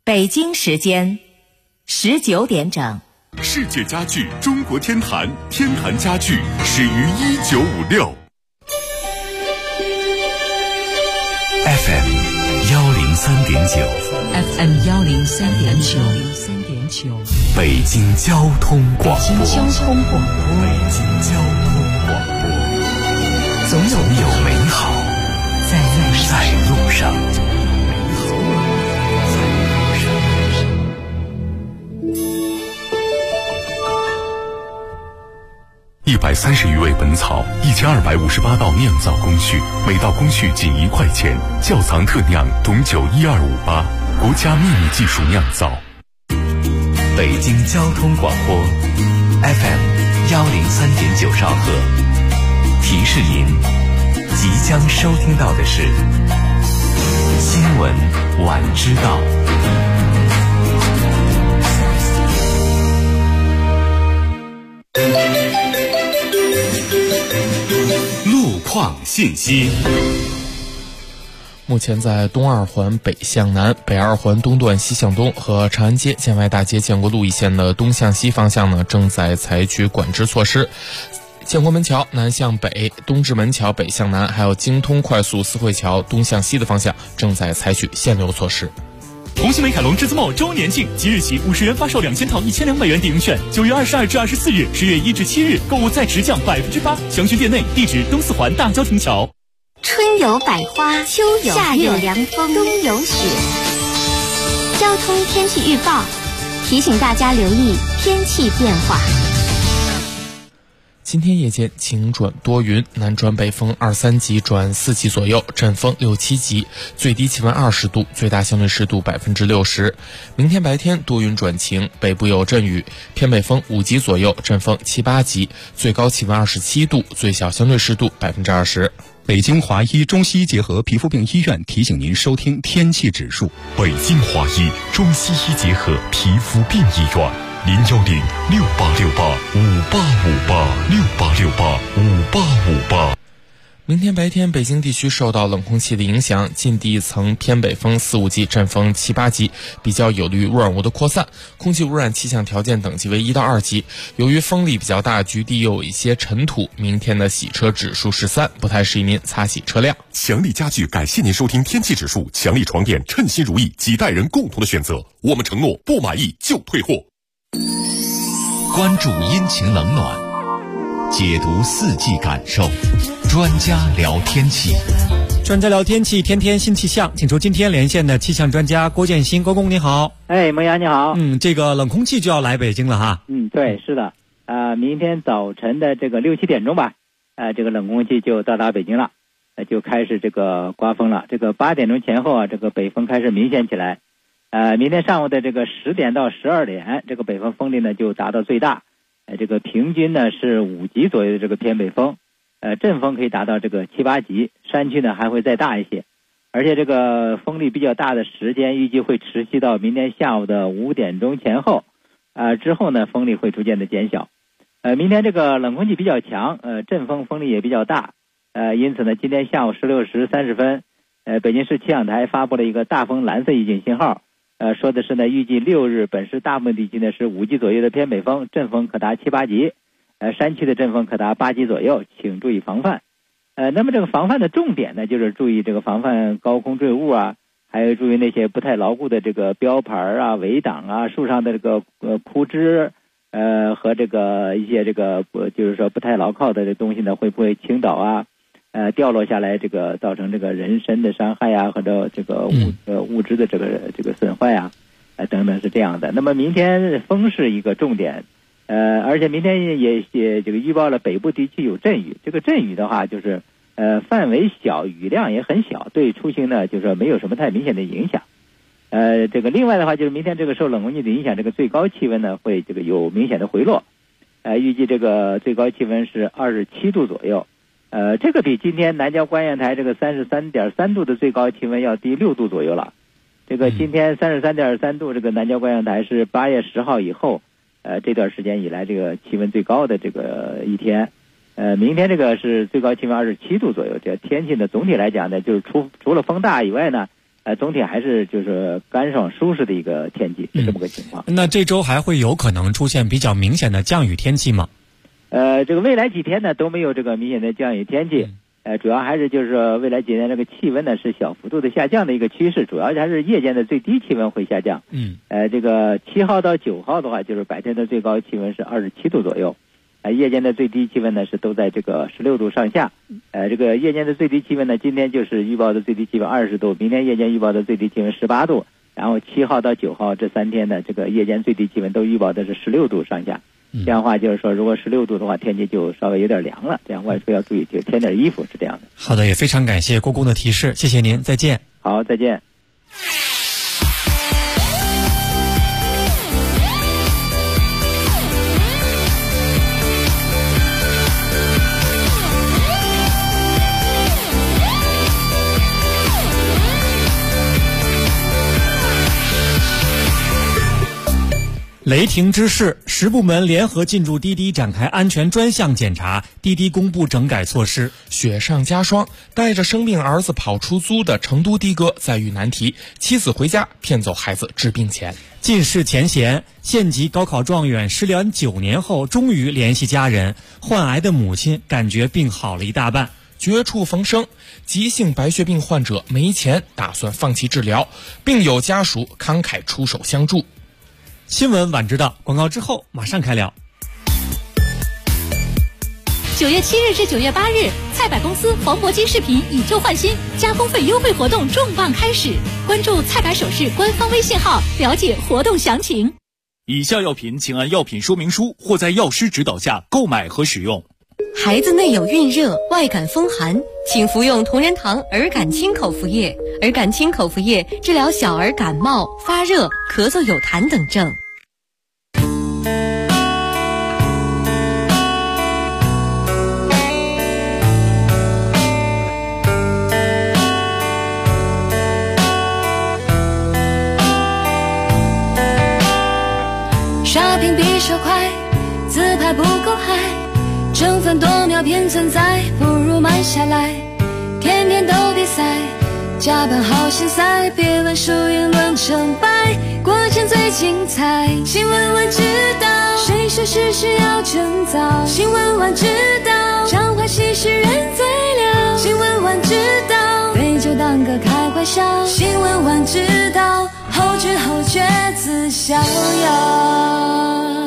北京时间19点整。 世界家具中国天坛，天坛家具始于1956。FM 103.9 FM 103.9， 北京交通广播。 北京交通广播，总有美好在路上。 130余味本草，1258道酿造工序，每道工序仅1块钱。窖藏特酿董酒12588，国家秘密技术酿造。 北京交通广播 FM 103.9兆赫，提示您即将收听到的是新闻晚知道。 路况信息。 目前在东二环北向南、北二环东段西向东和长安街、建外大街、建国路一线的东向西方向呢，正在采取管制措施。建国门桥南向北、东直门桥北向南，还有京通快速四惠桥东向西的方向，正在采取限流措施。 红星美凯龙至尊茂周年庆，即日起50元发售2000套1200元抵用券，9月22至24日、10月1至7日购物再直降8%，详询店内，地址东四环大交亭桥。 春有百花，秋有夏有凉风，冬有雪。交通天气预报提醒大家留意天气变化。 今天夜间晴转多云，南转北风2、3级转4级左右，阵风6、7级，最低气温20度，最大相对湿度60%。明天白天多云转晴，北部有阵雨，偏北风5级左右，阵风7、8级，最高气温27度，最小相对湿度20%。 北京华医中西结合皮肤病医院提醒您收听天气指数。 北京华医中西医结合皮肤病医院，0106868585858，68685858。 明天白天，北京地区受到冷空气的影响，近地层偏北风4、5级，阵风7、8级，比较有利于污染物的扩散，空气污染气象条件等级为1到2级。由于风力比较大，局地又有一些尘土，明天的洗车指数是3，不太适宜您擦洗车辆。 强力家具感谢您收听天气指数，强力床垫称心如意，几代人共同的选择。我们承诺不满意就退货。 关注阴晴冷暖，解读四季感受，专家聊天气。 专家聊天气，天天新气象，请出今天连线的气象专家郭建新。郭公你好。 萌芽你好。 这个冷空气就要来北京了哈。 对，是的。明天早晨的这个6、7点钟吧，这个冷空气就到达北京了，就开始这个刮风了。这个8点钟前后啊，这个北风开始明显起来。明天上午的这个10点到12点，这个北风风力呢就达到最大，这个平均呢是5级左右的这个偏北风，阵风可以达到这个7、8级，山区呢还会再大一些，而且这个风力比较大的时间预计会持续到明天下午的5点钟前后，之后呢风力会逐渐的减小。明天这个冷空气比较强，阵风风力也比较大，因此呢今天下午16时30分，北京市气象台发布了一个大风蓝色预警信号。说的是呢，预计6日本市大部分地区呢是5级左右的偏北风，阵风可达7、8级，山区的阵风可达8级左右，请注意防范。那么这个防范的重点呢，就是注意这个防范高空坠物啊，还有注意那些不太牢固的这个标牌啊、围挡啊、树上的这个枯枝，和这个一些这个就是说不太牢靠的这东西呢，会不会倾倒啊？掉落下来，这个造成这个人身的伤害啊，或者这个物质的这个损坏啊，等等是这样的。那么明天风是一个重点，而且明天也这个预报了北部地区有阵雨。这个阵雨的话，就是范围小，雨量也很小，对出行呢就是说没有什么太明显的影响。这个另外的话，就是明天这个受冷空气的影响，这个最高气温呢会这个有明显的回落，预计这个最高气温是27度左右。这个比今天南郊观雁台这个33.3度的最高气温要低6度左右了。这个今天33.3度，这个南郊观雁台是8月10号以后，这段时间以来这个气温最高的这个一天。明天这个是最高气温27度左右。这天气呢，总体来讲呢，就是除了风大以外呢， 总体还是就是干爽舒适的一个天气，是这么个情况。 那这周还会有可能出现比较明显的降雨天气吗？ 这个未来几天呢都没有这个明显的降雨天气，主要还是就是说未来几天这个气温呢是小幅度的下降的一个趋势，主要还是夜间的最低气温会下降。这个7号到9号的话，就是白天的最高气温是27度左右。夜间的最低气温呢是都在这个16度上下，这个夜间的最低气温呢，今天就是预报的最低气温20度，明天夜间预报的最低气温18度，然后7号到9号这3天呢，这个夜间最低气温都预报的是16度上下。这样的话就是说，如果16度的话，天气就稍微有点凉了，这样外出要注意，就添点衣服，是这样的。 好的，也非常感谢郭工的提示，谢谢您，再见。 好，再见。 雷霆之势，10部门联合进驻滴滴展开安全专项检查，滴滴公布整改措施。 雪上加霜，带着生病儿子跑出租的成都的哥再遇难题，妻子回家骗走孩子治病钱。 尽释前嫌，县级高考状元失联9年后终于联系家人，患癌的母亲感觉病好了一大半。 绝处逢生，急性白血病患者没钱，打算放弃治疗，病友家属慷慨出手相助。 新闻晚知道，广告之后马上开聊。 9月7日至9月8日，菜百公司黄渤基饰品以旧换新加工费优惠活动重磅开始，关注菜百首饰官方微信号了解活动详情。 以下药品请按药品说明书或在药师指导下购买和使用。 孩子内有孕热、外感风寒，请服用同仁堂儿感清口服液。儿感清口服液治疗小儿感冒、发热、咳嗽有痰等症。 刷屏比手快，自拍不够嗨，争分夺秒偏存在，不如慢下来。天天都比赛，加班好心塞，别问输赢论成败，过程最精彩。新闻晚知道，谁说事实要趁早？新闻晚知道，常话细事人最了。新闻晚知道，对酒当歌开怀笑。新闻晚知道，后知后觉自逍遥。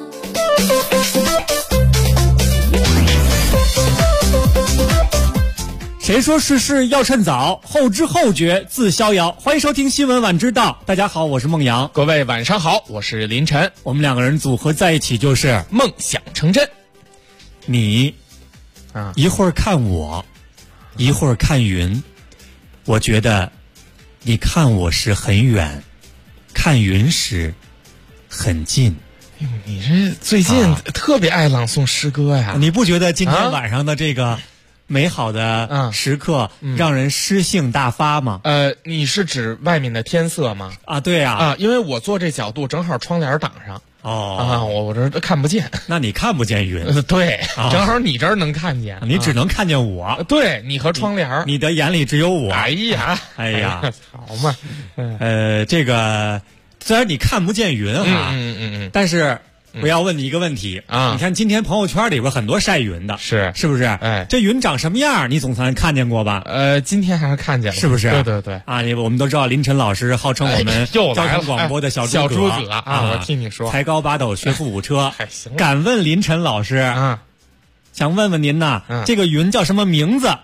谁说事事要趁早？后知后觉自逍遥。欢迎收听新闻晚知道，大家好，我是孟阳。 各位晚上好，我是林晨。 我们2个人组合在一起就是梦想成真。 你一会儿看我，一会儿看云，我觉得你看我时很远，看云时很近。 你这最近特别爱朗诵诗歌呀？ 你不觉得今天晚上的这个美好的时刻让人诗性大发吗？ 你是指外面的天色吗？ 对啊， 因为我坐这角度正好窗帘挡上。我这看不见。 那你看不见云？ 对，正好你这儿能看见， 你只能看见我。 对，你和窗帘， 你的眼里只有我。 哎呀，好嘛。 这个虽然你看不见云哈，但是我要问你一个问题啊！ 你看今天朋友圈里边很多晒云的， 是不是？这云长什么样？你总算看见过吧？ 今天还是看见了， 是不是？ 对我们都知道林晨老师号称我们交通广播的小诸葛啊！我听你说， 才高八斗，学富五车。敢问林晨老师啊，想问问您呐，这个云叫什么名字？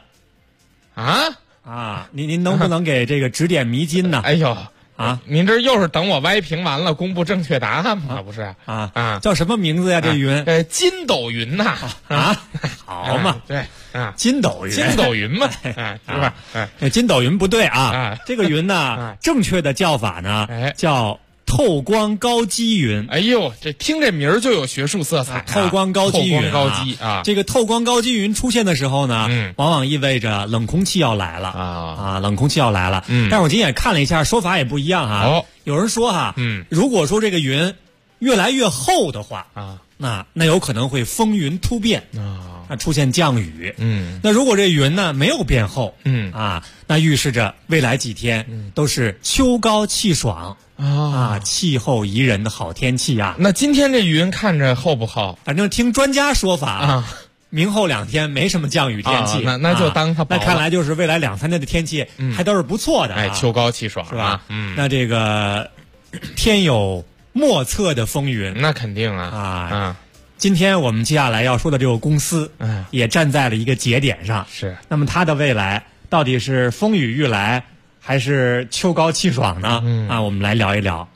您能不能给这个指点迷津呢？ 哎呦！您这又是等我歪评完了公布正确答案吗？不是叫什么名字呀？这云筋斗云呐！ 好嘛， 对筋斗云嘛，是吧？筋斗云不对啊，这个云呢，正确的叫法呢叫透光高积云。 哎呦，这听这名儿就有学术色彩。 透光高积云，这个透光高积云出现的时候呢，往往意味着冷空气要来了冷空气要来了。但是我今天也看了一下，说法也不一样哈。有人说如果说这个云越来越厚的话那有可能会风云突变出现降雨。那如果这云呢没有变厚，那预示着未来几天都是秋高气爽气候宜人的好天气啊。 那今天这云看着厚不厚？ 反正听专家说法明后2天没什么降雨天气， 那就当它薄了。 那看来就是未来2、3天的天气还都是不错的， 秋高气爽是吧？那这个天有莫测的风云， 那肯定啊。 今天我们接下来要说的这个公司，也站在了一个节点上。 是， 那么它的未来到底是风雨欲来，还是秋高气爽呢？我们来聊一聊。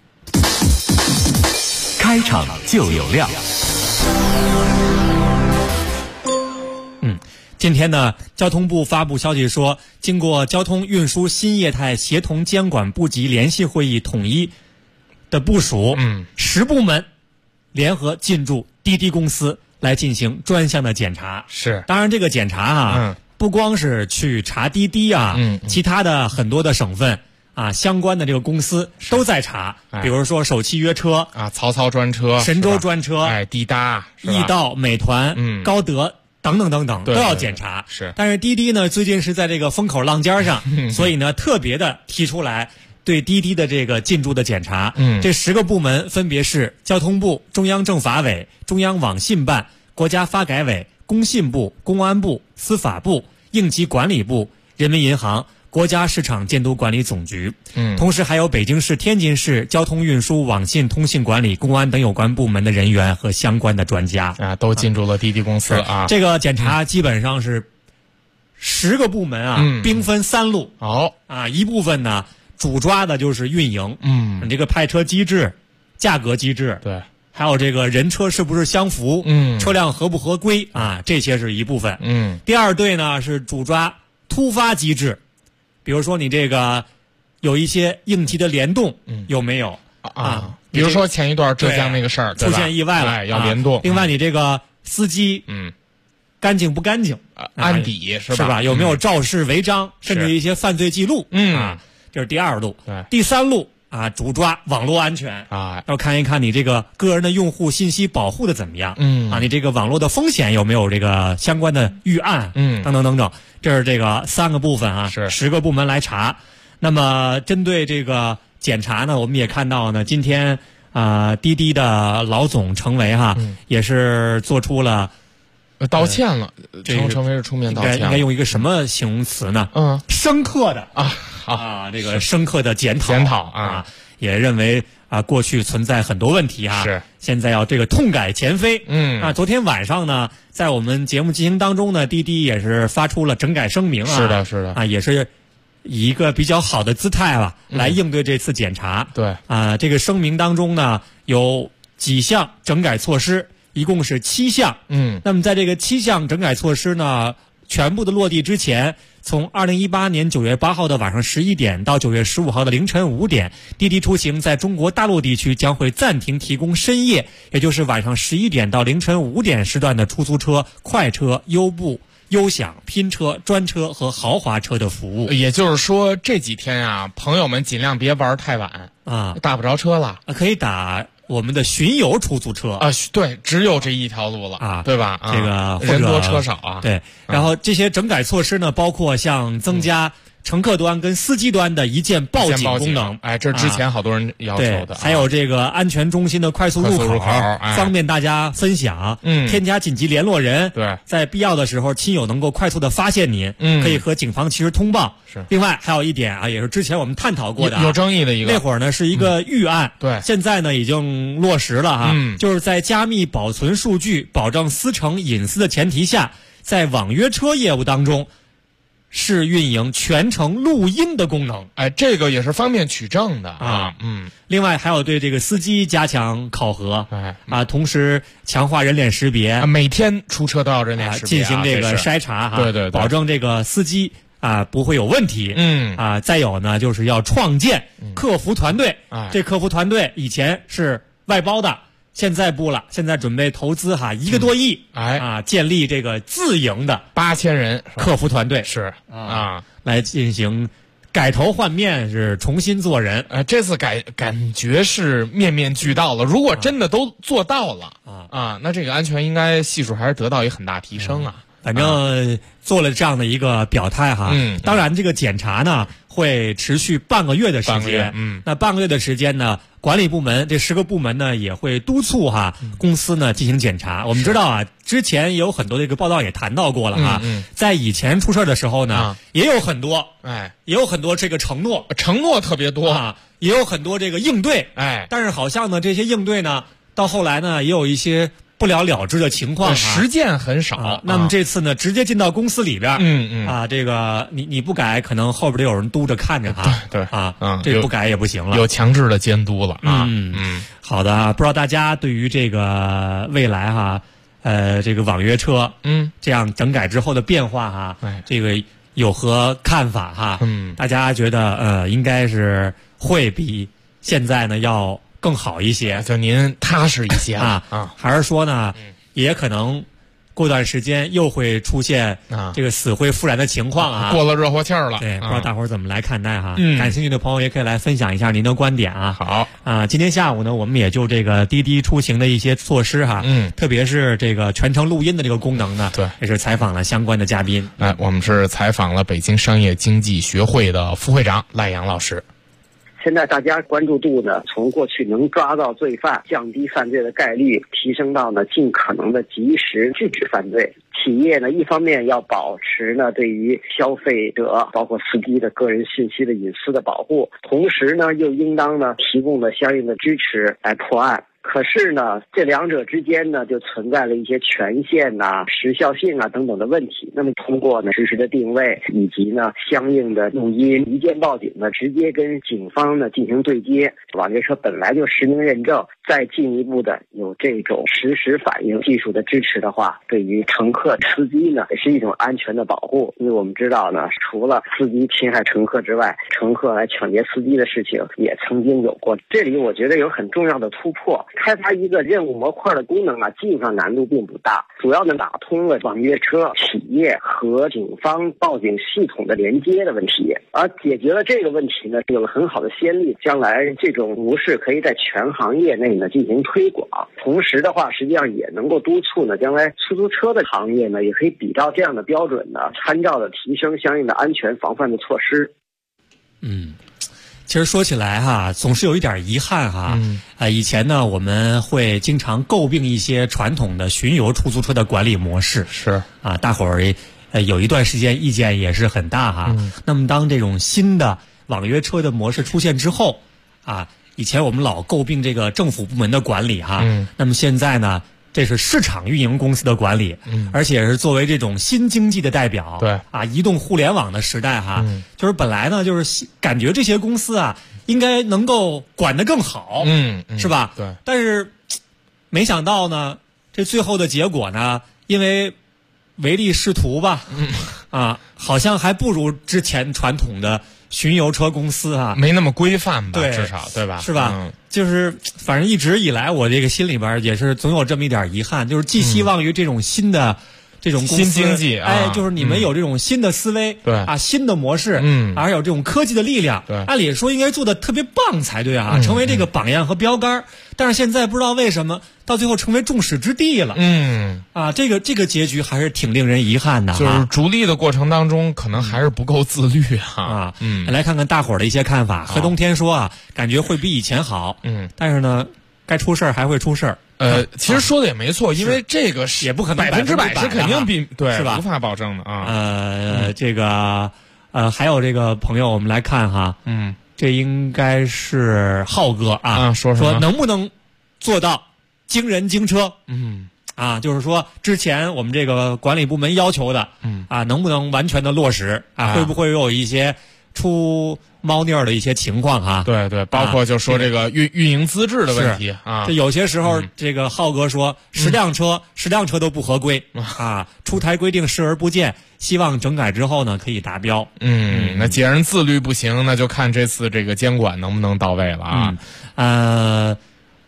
开场就有料。 今天呢，交通部发布消息说，经过交通运输新业态协同监管部级联席会议统一的部署，10部门联合进驻滴滴公司来进行专项的检查。 是， 当然这个检查不光是去查滴滴其他的很多的省份相关的这个公司都在查，比如说首汽约车曹操专车、 神州专车、 滴答、 易到、美团、高德等等等等都要检查。 是， 但是滴滴呢最近是在这个风口浪尖上，所以呢特别的提出来对滴滴的这个进驻的检查。这10个部门分别是交通部、中央政法委、中央网信办、国家发改委、工信部、公安部、司法部、应急管理部、人民银行、国家市场监督管理总局，同时还有北京市、天津市交通运输、网信、通信管理、公安等有关部门的人员和相关的专家都进驻了滴滴公司这个检查基本上是10个部门兵分3路。一部分呢主抓的就是运营，你这个派车机制、价格机制， 对， 还有这个人车是不是相符，车辆合不合规这些是一部分。第二队呢是主抓突发机制。比如说你这个有一些应急的联动有没有比如说前一段浙江那个事儿出现意外了， 要联动。 另外你这个司机干净不干净， 安底是吧？有没有肇事违章，甚至一些犯罪记录这是第2路。第3路主抓网络安全要看一看你这个个人的用户信息保护的怎么样你这个网络的风险有没有这个相关的预案等等等等。这是这个3个部分是 10个部门来查。那么针对这个检查呢，我们也看到呢，今天滴滴的老总程维也是做出了道歉了，程维是出面道歉了， 应该用一个什么形容词呢？深刻的这个深刻的检讨也认为过去存在很多问题是现在要这个痛改前非。昨天晚上呢，在我们节目进行当中呢，滴滴也是发出了整改声明是的也是以一个比较好的姿态来应对这次检查。 对这个声明当中呢有几项整改措施，一共是7项。那么在这个7项整改措施呢全部的落地之前，从2018年9月8号的晚上11点到9月15号的凌晨5点，滴滴出行在中国大陆地区将会暂停提供深夜，也就是晚上11点到凌晨5点时段的出租车、快车、优步、优享、拼车、专车和豪华车的服务。 也就是说这几天朋友们尽量别玩太晚打不着车了。 可以打我们的巡游出租车对，只有这一条路了对吧？ 这个人多车少对。然后这些整改措施呢，包括像增加乘客端跟司机端的一键报警功能， 这之前好多人要求的。 还有这个安全中心的快速入口，方便大家分享。添加紧急联络人， 对， 在必要的时候，亲友能够快速的发现您，可以和警方及时通报。 是。 另外还有一点也是之前我们探讨过的， 有争议的一个。 那会儿呢是一个预案， 对， 现在呢已经落实了就是在加密保存数据、保证司乘隐私的前提下，在网约车业务当中是运营全程录音的功能。 这个也是方便取证的另外还有对这个司机加强考核同时强化人脸识别， 每天出车都要人脸识别进行这个筛查对， 保证这个司机不会有问题。再有呢就是要创建客服团队。这客服团队以前是外包的，现在不了，现在准备投资1个多亿建立这个自营的 8000人客服团队， 是来进行改头换面，是重新做人。 这次感觉是面面俱到了。如果真的都做到了那这个安全应该系数还是得到一个很大提升啊。 反正做了这样的一个表态哈。当然这个检查呢会持续半个月的时间。那半个月的时间呢，管理部门这10个部门呢也会督促公司呢进行检查。我们知道啊，之前也有很多这个报道也谈到过了在以前出事的时候呢，也有很多这个承诺特别多也有很多这个应对但是好像呢这些应对呢到后来呢也有一些不了了之的情况实践很少那么这次呢直接进到公司里边这个你不改可能后边得有人督着看着对这不改也不行了， 有强制的监督了好的不知道大家对于这个未来这个网约车这样整改之后的变化这个有何看法大家觉得应该是会比现在呢要更好一些， 就您踏实一些还是说呢也可能过段时间又会出现这个死灰复燃的情况过了热火气儿了。 对，不知道大伙儿怎么来看待感兴趣的朋友也可以来分享一下您的观点好今天下午呢我们也就这个滴滴出行的一些措施特别是这个全程录音的这个功能呢， 对， 也是采访了相关的嘉宾。 我们是采访了北京商业经济学会的副会长赖阳老师。 现在大家关注度呢，从过去能抓到罪犯、降低犯罪的概率，提升到呢尽可能的及时制止犯罪。企业呢，一方面要保持呢对于消费者包括司机的个人信息的隐私的保护，同时呢又应当呢提供了相应的支持来破案。可是呢，这两者之间呢，就存在了一些权限时效性等等的问题。那么通过呢实时的定位以及呢相应的录音一键报警呢，直接跟警方呢进行对接。网约车本来就实名认证，再进一步的有这种实时反应技术的支持的话，对于乘客、司机呢也是一种安全的保护。因为我们知道呢，除了司机侵害乘客之外，乘客来抢劫司机的事情也曾经有过。这里我觉得有很重要的突破。开发一个任务模块的功能技术上难度并不大，主要的打通了网约车企业和警方报警系统的连接的问题，而解决了这个问题呢，有了很好的先例。将来这种模式可以在全行业内呢进行推广，同时的话，实际上也能够督促呢，将来出租车的行业呢，也可以比照这样的标准呢，参照的提升相应的安全防范的措施。 其实说起来总是有一点遗憾以前呢我们会经常诟病一些传统的巡游出租车的管理模式， 是大伙儿有一段时间意见也是很大那么当这种新的网约车的模式出现之后以前我们老诟病这个政府部门的管理那么现在呢这是市场运营公司的管理而且是作为这种新经济的代表， 对移动互联网的时代就是本来呢就是感觉这些公司应该能够管得更好是吧？ 对， 但是没想到呢这最后的结果呢，因为唯利是图吧好像还不如之前传统的巡游车公司没那么规范吧， 对， 至少对吧？ 是吧？就是反正一直以来我这个心里边也是总有这么一点遗憾，就是寄希望于这种新的这种公司新经济就是你们有这种新的思维对新的模式还有这种科技的力量对， 按理说应该做的特别棒才对成为这个榜样和标杆但是现在不知道为什么到最后成为众矢之的了这个结局还是挺令人遗憾的就是逐利的过程当中可能还是不够自律来看看大伙儿的一些看法。何东天说感觉会比以前好但是呢该出事儿还会出事儿其实说的也没错，因为这个是也不可能 100%是肯定比对是吧？ 无法保证的这个还有这个朋友，我们来看这应该是浩哥说能不能做到经人经车？就是说之前我们这个管理部门要求的能不能完全的落实会不会有一些出猫腻儿的一些情况对对，包括就说这个运营资质的问题这有些时候这个浩哥说10辆车都不合规出台规定视而不见，希望整改之后呢可以达标。 那既然自律不行，那就看这次这个监管能不能到位了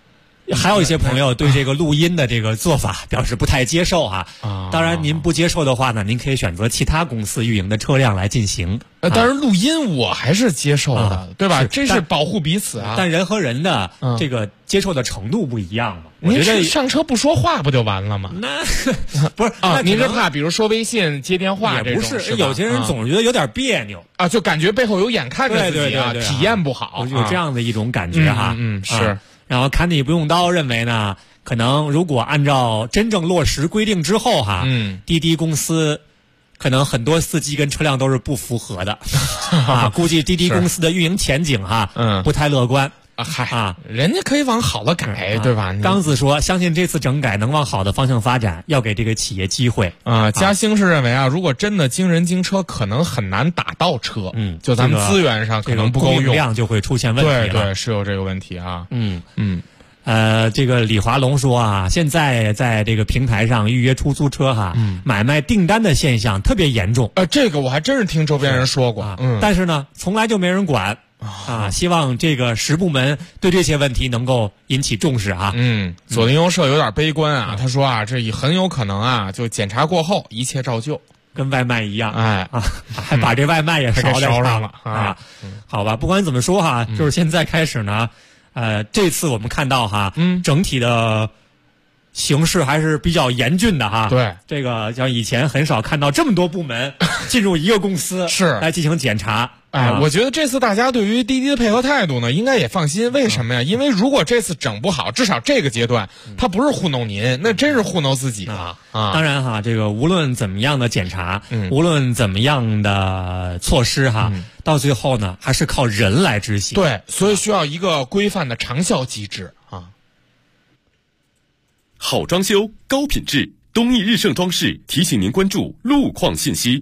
还有一些朋友对这个录音的这个做法表示不太接受哈。当然您不接受的话呢，您可以选择其他公司运营的车辆来进行。 当然录音我还是接受的，对吧？这是保护彼此啊。 但人和人的这个接受的程度不一样嘛。我觉得上车不说话不就完了吗？ 那不是啊，您是怕比如说微信接电话这种？ 也不是，有些人总是觉得有点别扭啊，就感觉背后有眼看着自己啊，体验不好， 有这样的一种感觉哈。 是。 然后看你不用刀认为呢，可能如果按照真正落实规定之后哈，滴滴公司可能很多司机跟车辆都是不符合的啊，估计滴滴公司的运营前景哈，不太乐观啊。人家可以往好了改，对吧？ 刚子说，相信这次整改能往好的方向发展，要给这个企业机会啊。嘉兴是认为啊，如果真的经人经车，可能很难打到车，就咱们资源上可能不够用， 量就会出现问题了。 对，是有这个问题啊。 这个李华龙说啊，现在在这个平台上预约出租车哈，买卖订单的现象特别严重。 这个我还真是听周边人说过， 但是呢，从来就没人管。希望这个10部门对这些问题能够引起重视啊。 左邻右舍有点悲观啊，他说啊，这很有可能啊，就检查过后一切照旧， 跟外卖一样，还把这外卖也烧上了啊。 好吧，不管怎么说哈，就是现在开始呢，这次我们看到哈，整体的形势还是比较严峻的哈。 对， 这个像以前很少看到这么多部门进入一个公司是来进行检查。 我觉得这次大家对于滴滴的配合态度呢，应该也放心。为什么呀？因为如果这次整不好，至少这个阶段，他不是糊弄您，那真是糊弄自己啊！ 当然哈，这个无论怎么样的检查，无论怎么样的措施哈，到最后呢，还是靠人来执行。 对，所以需要一个规范的长效机制啊。 好装修，高品质，东义日盛装饰提醒您关注路况信息。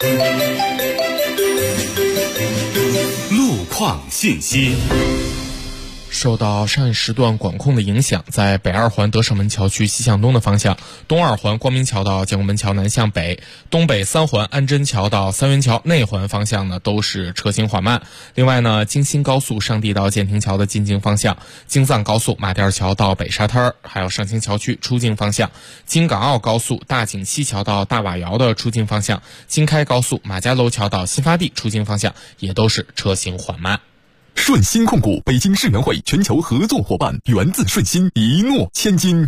路况信息。 受到上一时段管控的影响，在北二环德胜门桥区西向东的方向，东二环光明桥到建国门桥南向北，东北3环安贞桥到三元桥内环方向呢都是车行缓慢。另外呢，京新高速上地到建亭桥的进京方向，京藏高速马甸桥到北沙滩，还有上清桥区出境方向，京港澳高速大井西桥到大瓦窑的出境方向，京开高速马家楼桥到新发地出境方向也都是车行缓慢。 顺鑫控股北京世园会全球合作伙伴，源自顺鑫，一诺千金。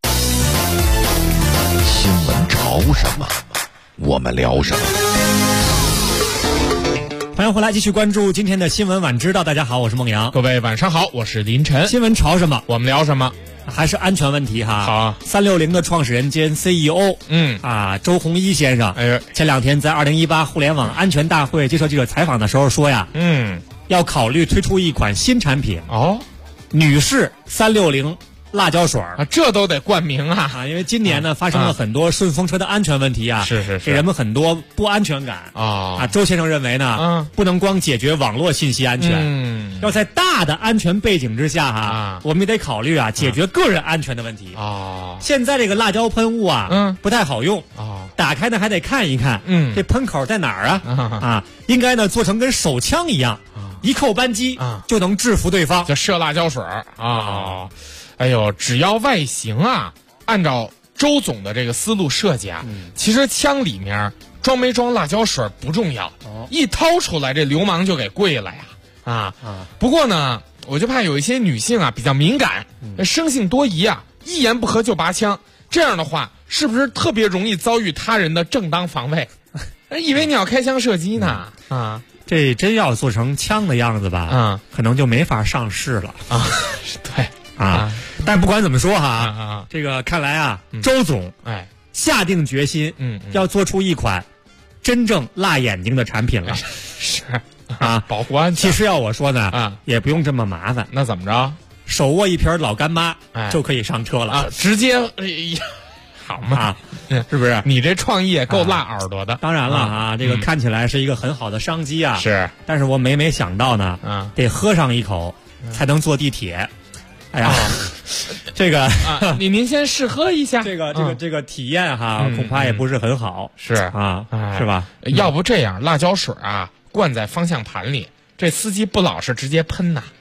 新闻潮什么，我们聊什么。 欢迎回来，继续关注今天的新闻晚知道。大家好，我是孟阳。 各位晚上好，我是林晨。 新闻潮什么， 我们聊什么？ 还是安全问题哈。 好 ，360的创始人兼 CEO，周鸿祎先生，前2天在2018互联网安全大会接受记者采访的时候说呀，要考虑推出一款新产品女士360辣椒水这都得冠名啊！ 因为今年呢发生了很多顺风车的安全问题啊， 是给人们很多不安全感周先生认为呢，不能光解决网络信息安全，要在大的安全背景之下我们也得考虑解决个人安全的问题现在这个辣椒喷雾不太好用打开呢还得看一看这喷口在哪儿应该呢做成跟手枪一样一扣扳机就能制服对方， 就射辣椒水哎呦，只要外形按照周总的这个思路设计其实枪里面装没装辣椒水不重要一掏出来这流氓就给跪了呀不过呢，我就怕有一些女性比较敏感，生性多疑一言不合就拔枪，这样的话是不是特别容易遭遇他人的正当防卫？以为你要开枪射击呢这真要做成枪的样子吧可能就没法上市了对但不管怎么说这个看来周总下定决心要做出一款真正辣眼睛的产品了是保护安全。 其实要我说呢也不用这么麻烦， 那怎么着？ 手握一瓶老干妈就可以上车了直接好嘛是不是？ 你这创意也够辣耳朵的。 当然了这个看起来是一个很好的商机是， 但是我每每想到呢得喝上一口才能坐地铁。哎呀，这个您先试喝一下， 这个体验恐怕也不是很好， 是是吧？ 要不这样，辣椒水灌在方向盘里，这司机不老实直接喷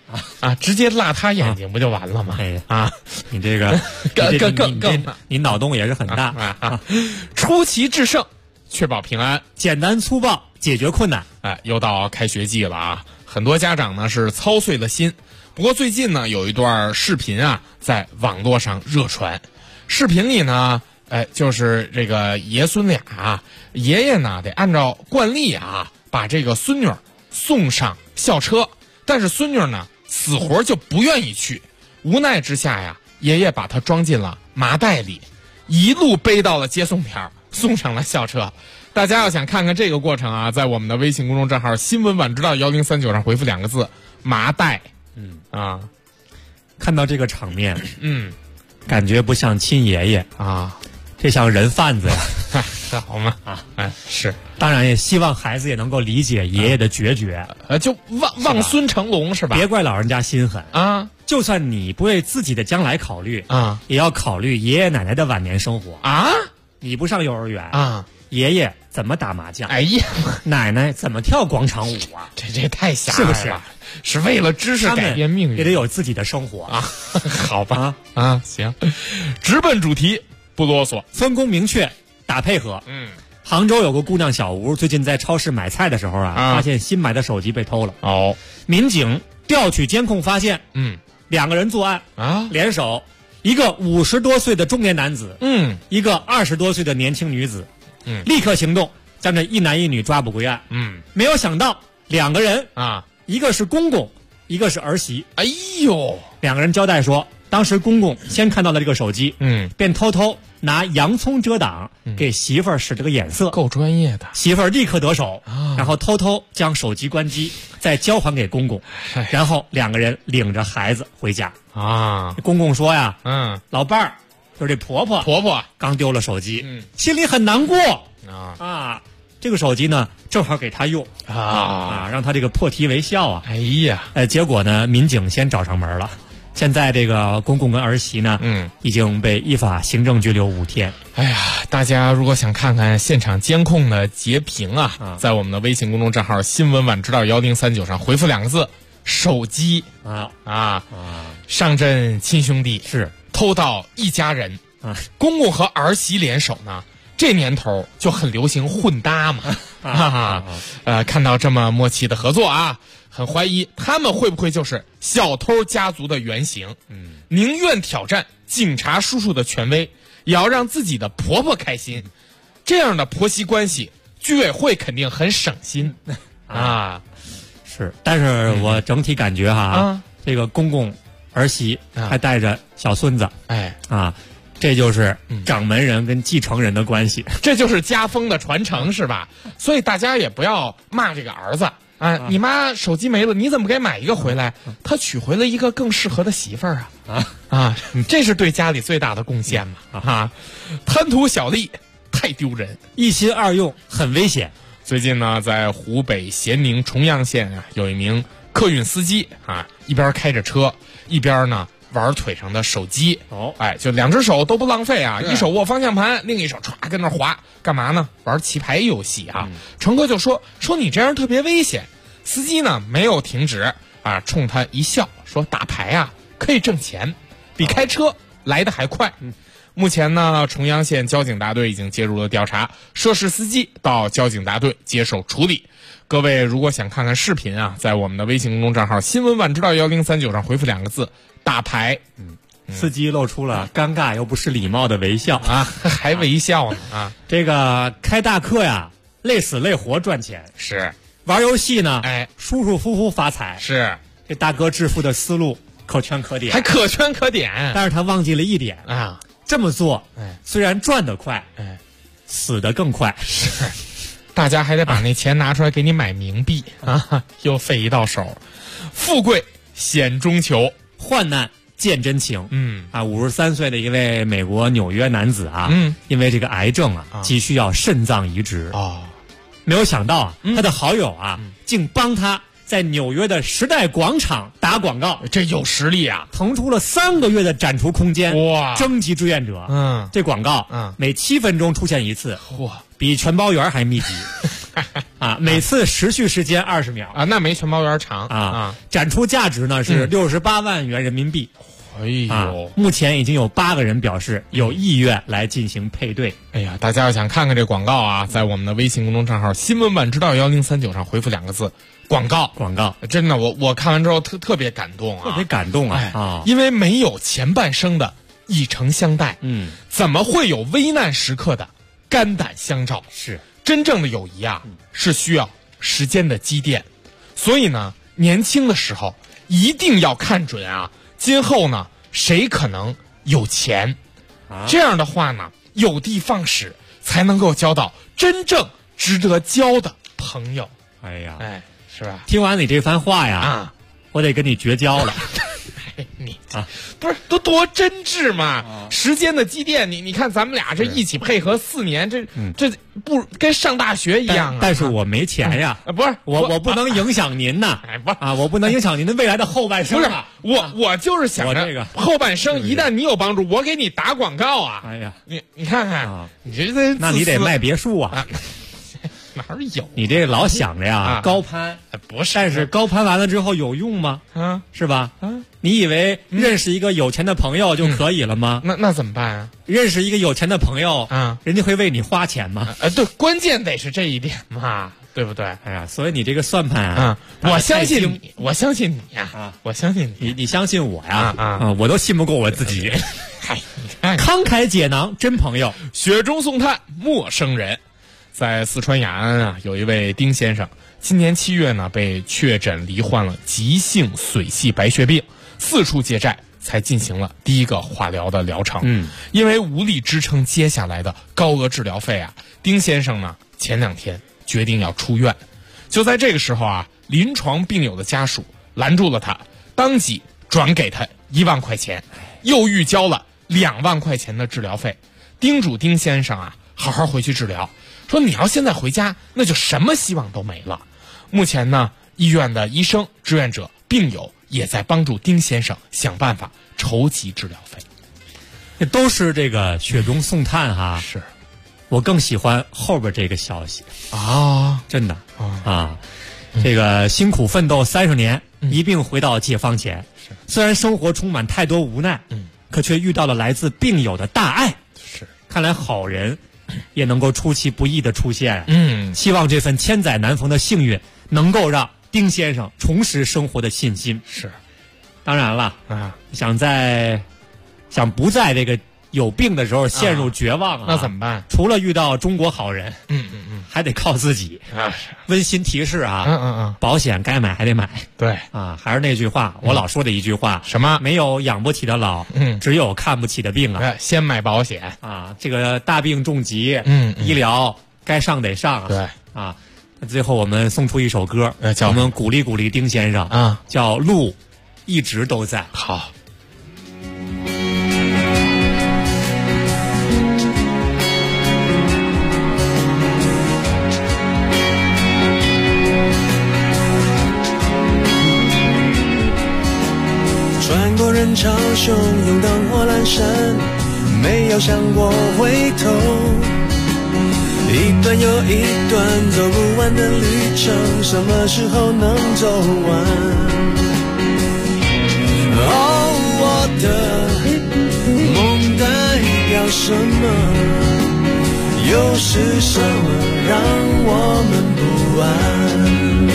直接辣他眼睛不就完了吗？ 你这个更你脑洞也是很大啊！出奇制胜，确保平安， 简单粗暴解决困难。 又到开学季了啊，很多家长呢是操碎了心。不过最近呢，有一段视频啊，在网络上热传。视频里呢，就是这个爷孙俩啊，爷爷呢得按照惯例啊，把这个孙女送上校车，但是孙女呢死活就不愿意去。无奈之下呀，爷爷把她装进了麻袋里，一路背到了接送点，送上了校车。大家要想看看这个过程啊，在我们的微信公众账号新闻晚知道1039上回复2个字麻袋。 看到这个场面，感觉不像亲爷爷啊，这像人贩子呀， 好吗？是， 当然也希望孩子也能够理解爷爷的决绝， 就望孙成龙是吧？ 别怪老人家心狠啊！ 就算你不为自己的将来考虑啊，也要考虑爷爷奶奶的晚年生活啊！ 你不上幼儿园啊， 爷爷怎么打麻将？ 哎呀， 奶奶怎么跳广场舞啊？ 这太狭隘了， 是不是？ 是为了知识改变命运， 也得有自己的生活啊。好吧，行，直奔主题，不啰嗦， 分工明确，打配合。杭州有个姑娘小吴，最近在超市买菜的时候发现新买的手机被偷了。民警调取监控发现，两个人作案联手，一个50多岁的中年男子，一个20多岁的年轻女子，立刻行动，将这一男一女抓捕归案。没有想到两个人一个是公公，一个是儿媳。 哎呦， 两个人交代说，当时公公先看到了这个手机，便偷偷拿洋葱遮挡，给媳妇儿使这个眼色， 够专业的。 媳妇儿立刻得手，然后偷偷将手机关机，再交还给公公，然后两个人领着孩子回家啊。公公说呀，老伴儿就是这婆婆刚丢了手机，心里很难过啊。这个手机呢，正好给他用让他这个破涕为笑啊！ 哎呀， 结果呢，民警先找上门了。现在这个公公跟儿媳呢，已经被依法行政拘留5天。 哎呀，大家如果想看看现场监控的截屏啊，在我们的微信公众账号新闻晚知道1039上回复2个字手机上阵亲兄弟， 是偷盗一家人公公和儿媳联手呢。这年头就很流行混搭嘛，看到这么默契的合作啊，很怀疑他们会不会就是小偷家族的原型。宁愿挑战警察叔叔的权威，也要让自己的婆婆开心。这样的婆媳关系，居委会肯定很省心啊。 是，但是我整体感觉这个公公儿媳还带着小孙子，这就是掌门人跟继承人的关系， 这就是家风的传承，是吧？所以大家也不要骂这个儿子你妈手机没了，你怎么给买一个回来？他娶回了一个更适合的媳妇儿这是对家里最大的贡献嘛贪图小利太丢人， 一心二用很危险。 最近呢，在湖北咸宁重阳县有一名客运司机一边开着车，一边呢玩腿上的手机就2只手都不浪费一手握方向盘，另一手歘跟那滑，干嘛呢？玩棋牌游戏乘客就说你这样特别危险。司机呢没有停止冲他一笑，说打牌可以挣钱，比开车来得还快。目前呢，重阳县交警大队已经介入了调查，涉事司机到交警大队接受处理。各位如果想看看视频在我们的微信公众账号新闻晚知道1039上回复2个字打牌。 司机露出了尴尬又不失礼貌的微笑还微笑呢这个开大客呀，累死累活赚钱， 是玩游戏呢舒舒服服发财， 是这大哥致富的思路可圈可点， 还可圈可点。 但是他忘记了一点这么做虽然赚得快死得更快。 是，大家还得把那钱拿出来给你买冥币又费一道手。富贵险中求， 患难见真情。53岁的一位美国纽约男子因为这个癌症急需要肾脏移植没有想到他的好友竟帮他在纽约的时代广场打广告， 这有实力腾出了3个月的展出空间，征集志愿者。这广告每7分钟出现一次，比全包圆还密集。 啊，每次持续时间20秒啊，那没全毛园长啊。展出价值呢是68万元人民币。 哎呦， 目前已经有8个人表示有意愿来进行配对。 哎呀，大家要想看看这广告啊，在我们的微信公众账号新闻晚知道1039上回复2个字广告。 广告， 真的，我看完之后特别感动啊， 特别感动啊！ 因为没有前半生的以诚相待，怎么会有危难时刻的肝胆相照？ 是真正的友谊啊，是需要时间的积淀。所以呢，年轻的时候一定要看准啊，今后呢，谁可能有钱？这样的话呢，有的放矢，才能够交到真正值得交的朋友。 哎呀， 是吧？ 听完你这番话呀，我得跟你绝交了。 你不是都多真挚嘛？时间的积淀，你看咱们俩这一起配合4年，这不跟上大学一样啊？ 但是我没钱呀， 不是我不能影响您呐，我不能影响您的未来的后半生啊！ 我就是想着这个后半生，一旦你有帮助，我给你打广告啊！ 哎呀， 你看看，你这那你得卖别墅啊！ 哪有？ 你这老想着呀，高攀不是？ 但是高攀完了之后有用吗？是吧？你以为认识一个有钱的朋友就可以了吗？ 那怎么办啊？ 认识一个有钱的朋友人家会为你花钱吗？ 对，关键得是这一点嘛，对不对？ 哎呀，所以你这个算盘啊， 我相信你，我相信你呀，我相信你， 你相信我呀？我都信不过我自己。慷慨解囊，真朋友， 雪中送炭，陌生人。在四川雅安啊，有一位丁先生，今年7月呢被确诊罹患了急性髓系白血病，4处借债才进行了第一个化疗的疗程。因为无力支撑接下来的高额治疗费啊，丁先生呢前2天决定要出院。就在这个时候啊，临床病友的家属拦住了他，当即转给他1万块钱，又预交了2万块钱的治疗费，叮嘱丁先生啊好好回去治疗。说你要现在回家，那就什么希望都没了。目前呢，医院的医生、志愿者、病友也在帮助丁先生想办法筹集治疗费。 这都是这个雪中送炭哈。 是， 我更喜欢后边这个消息啊， 真的这个辛苦奋斗30年，一并回到解放前。虽然生活充满太多无奈，可却遇到了来自病友的大爱。 是， 看来好人也能够出其不意的出现。希望这份千载难逢的幸运能够让丁先生重拾生活的信心。 是， 当然了想不在这个有病的时候陷入绝望那怎么办？ 除了遇到中国好人，还得靠自己。温馨提示啊，保险该买还得买。 对还是那句话，我老说的一句话， 什么？ 没有养不起的老，只有看不起的病啊！ 先买保险啊！这个大病重疾，医疗该上得上。 对最后我们送出一首歌，我们鼓励鼓励丁先生叫路一直都在。 好。 穿过人潮汹涌，灯火阑珊，没有想过回头，一段又一段走不完的旅程，什么时候能走完？我的梦代表什么？又是什么让我们不安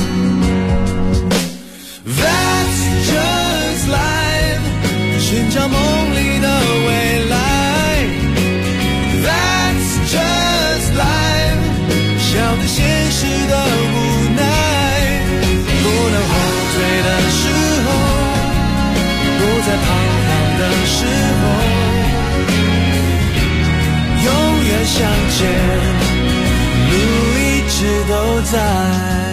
？That's just life， 寻找梦里的未来。That's just life， 笑对现实的无奈。不能后退的时候，不再彷徨的时候，永远向前，路一直都在。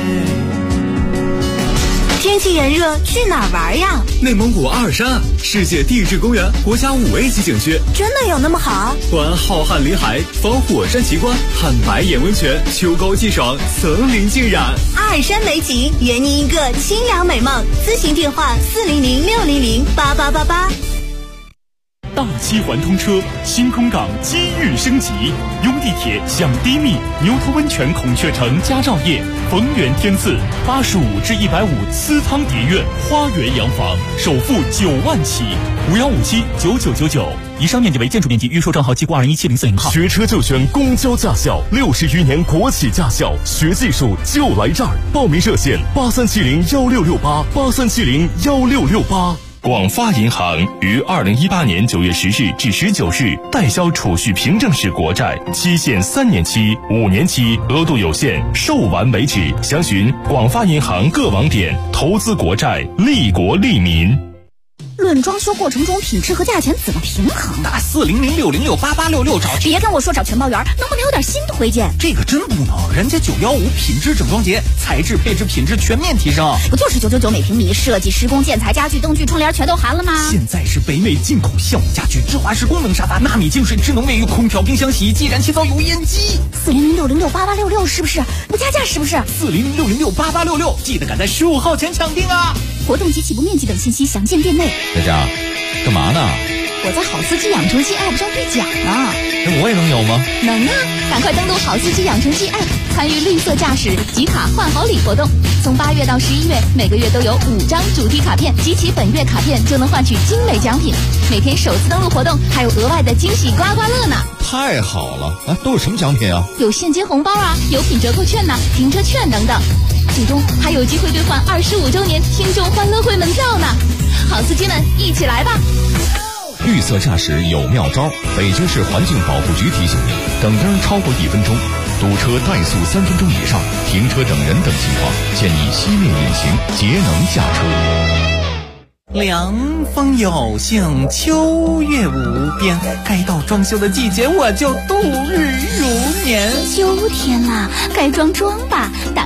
天气炎热，去哪儿玩呀？ 内蒙古阿尔山，世界地质公园国家5A级景区， 真的有那么好？ 观浩瀚林海，访火山奇观，看白眼温泉，秋高气爽，层林尽染。 阿尔山美景，圆你一个清凉美梦。咨询电话：400-600-8888。 大七环通车，新空港机遇升级，拥地铁享低密，牛头温泉孔雀城佳兆业，逢源天赐，85至150私汤叠院，花园洋房，首付9万起，51579999。以上面积为建筑面积，预售证号机构2017040号。 学车就选公交驾校，60余年国企驾校，学技术就来这儿。报名热线83701668，83701668。广发银行于2018年9月10日至19日代销储蓄凭证式国债，期限3年期、5年期，额度有限，售完为止。详询广发银行各网点。投资国债，利国利民。 论装修过程中品质和价钱怎么平衡？ 打4006068866找。 别跟我说找全包园，能不能有点新推荐？ 这个真不能，人家915品质整装节，材质配置品质全面提升。 不就是999每平米，设计施工建材家具灯具窗帘全都含了吗？ 现在是北美进口橡木家具，芝华士功能沙发，纳米净水智能卫浴，空调冰箱洗衣机，燃气灶油烟机。 4006068866是不是？不加价是不是 ？4006068866，记得赶在15号前抢定啊！ 活动及起步面积等信息详见店内。 在家干嘛呢？ 我在好司机养成记 App 上兑奖呢。 那我也能有吗？ 能啊！赶快登录好司机养成记 App， 参与绿色驾驶集卡换好礼活动。从8月到11月，每个月都有5张主题卡片，集齐本月卡片就能换取精美奖品。每天首次登录活动还有额外的惊喜刮刮乐呢！ 太好了啊！都有什么奖品啊？ 有现金红包啊，有品折扣券呐、停车券等等。最终还有机会兑换25周年听众欢乐会门票呢！好司机们，一起来吧！ 绿色驾驶有妙招，北京市环境保护局提醒您：等灯超过1分钟、堵车怠速3分钟以上、停车等人等情况，建议熄灭引擎，节能驾车。 凉风有幸，秋月无边，该到装修的季节，我就度日如年。 秋天了，该装吧，打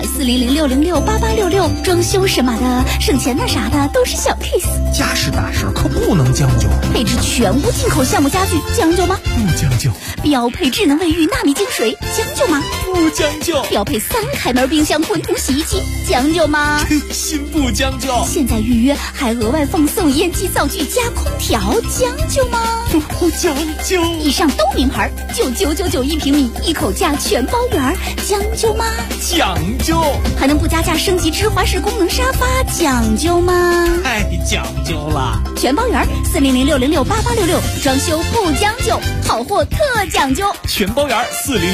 4006068866，装修什么的，省钱的啥的都是小 case。 家事大事可不能将就。 配置全屋进口橡木家具，将就吗？ 不将就。 标配智能卫浴纳米净水，将就吗？ 不将就。 标配3开门冰箱混土洗衣机，将就吗？ 真心不将就。 现在预约还额外奉送烟机灶具加空调，将就吗？ 不将就。 以上都名牌，99991平米，一口价全包圆，将就吗？ 讲究。 还能不加价升级芝华士功能沙发，讲究吗？ 太讲究了。 全包圆，4006068866，装修不将就，好货特讲究。 全包圆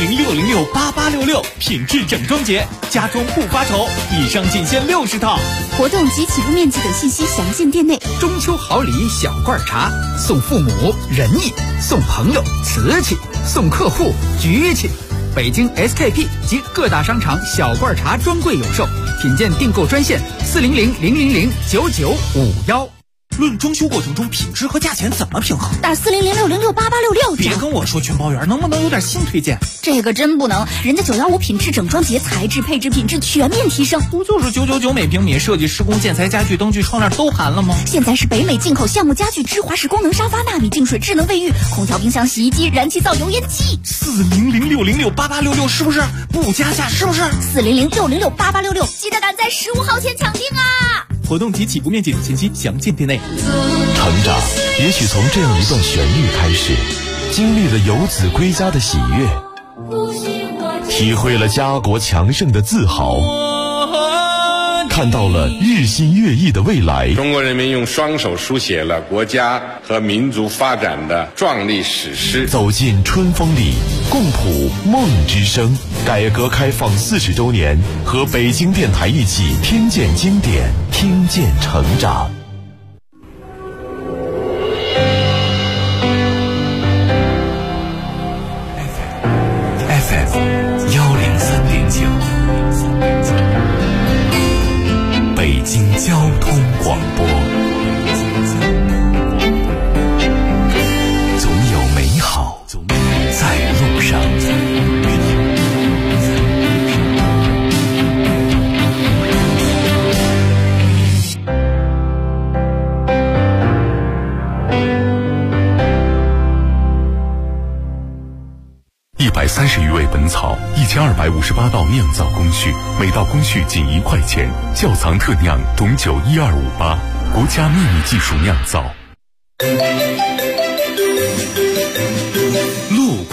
，4006068866，品质整装节，家装不发愁。以上仅限60套。 活动及起步面积等信息详见店内。 中秋好礼小罐茶，送父母仁义，送朋友瓷器，送客户局气。北京 SKP 及各大商场小罐茶专柜有售，品鉴订购专线40000009951。论装修过程中品质和价钱怎么平衡？ 打4006068866。 别跟我说全包圆，能不能有点新推荐？ 这个真不能，人家915品质整装节，材质配置品质全面提升。 不就是999每平米，设计施工建材家具灯具窗帘都含了吗？ 现在是北美进口橡木家具，芝华士功能沙发，纳米净水智能卫浴，空调冰箱洗衣机，燃气灶油烟机。 40006068866是不是？不加价是不是 ？40006068866，记得赶在15号前抢定啊！ 活动及起步面积等信息详见店内。 成长也许从这样一段旋律开始，经历了游子归家的喜悦，体会了家国强盛的自豪，看到了日新月异的未来。 中国人民用双手书写了国家和民族发展的壮丽史诗。 走进春风里，共谱梦之声。改革开放40周年，和北京电台一起听见经典，听见成长。 FM 103.9，北京交通广播。总有美好在路上。 130余味本草，1258道酿造工序，每道工序仅1块钱。窖藏特酿董酒12588，国家秘密技术酿造。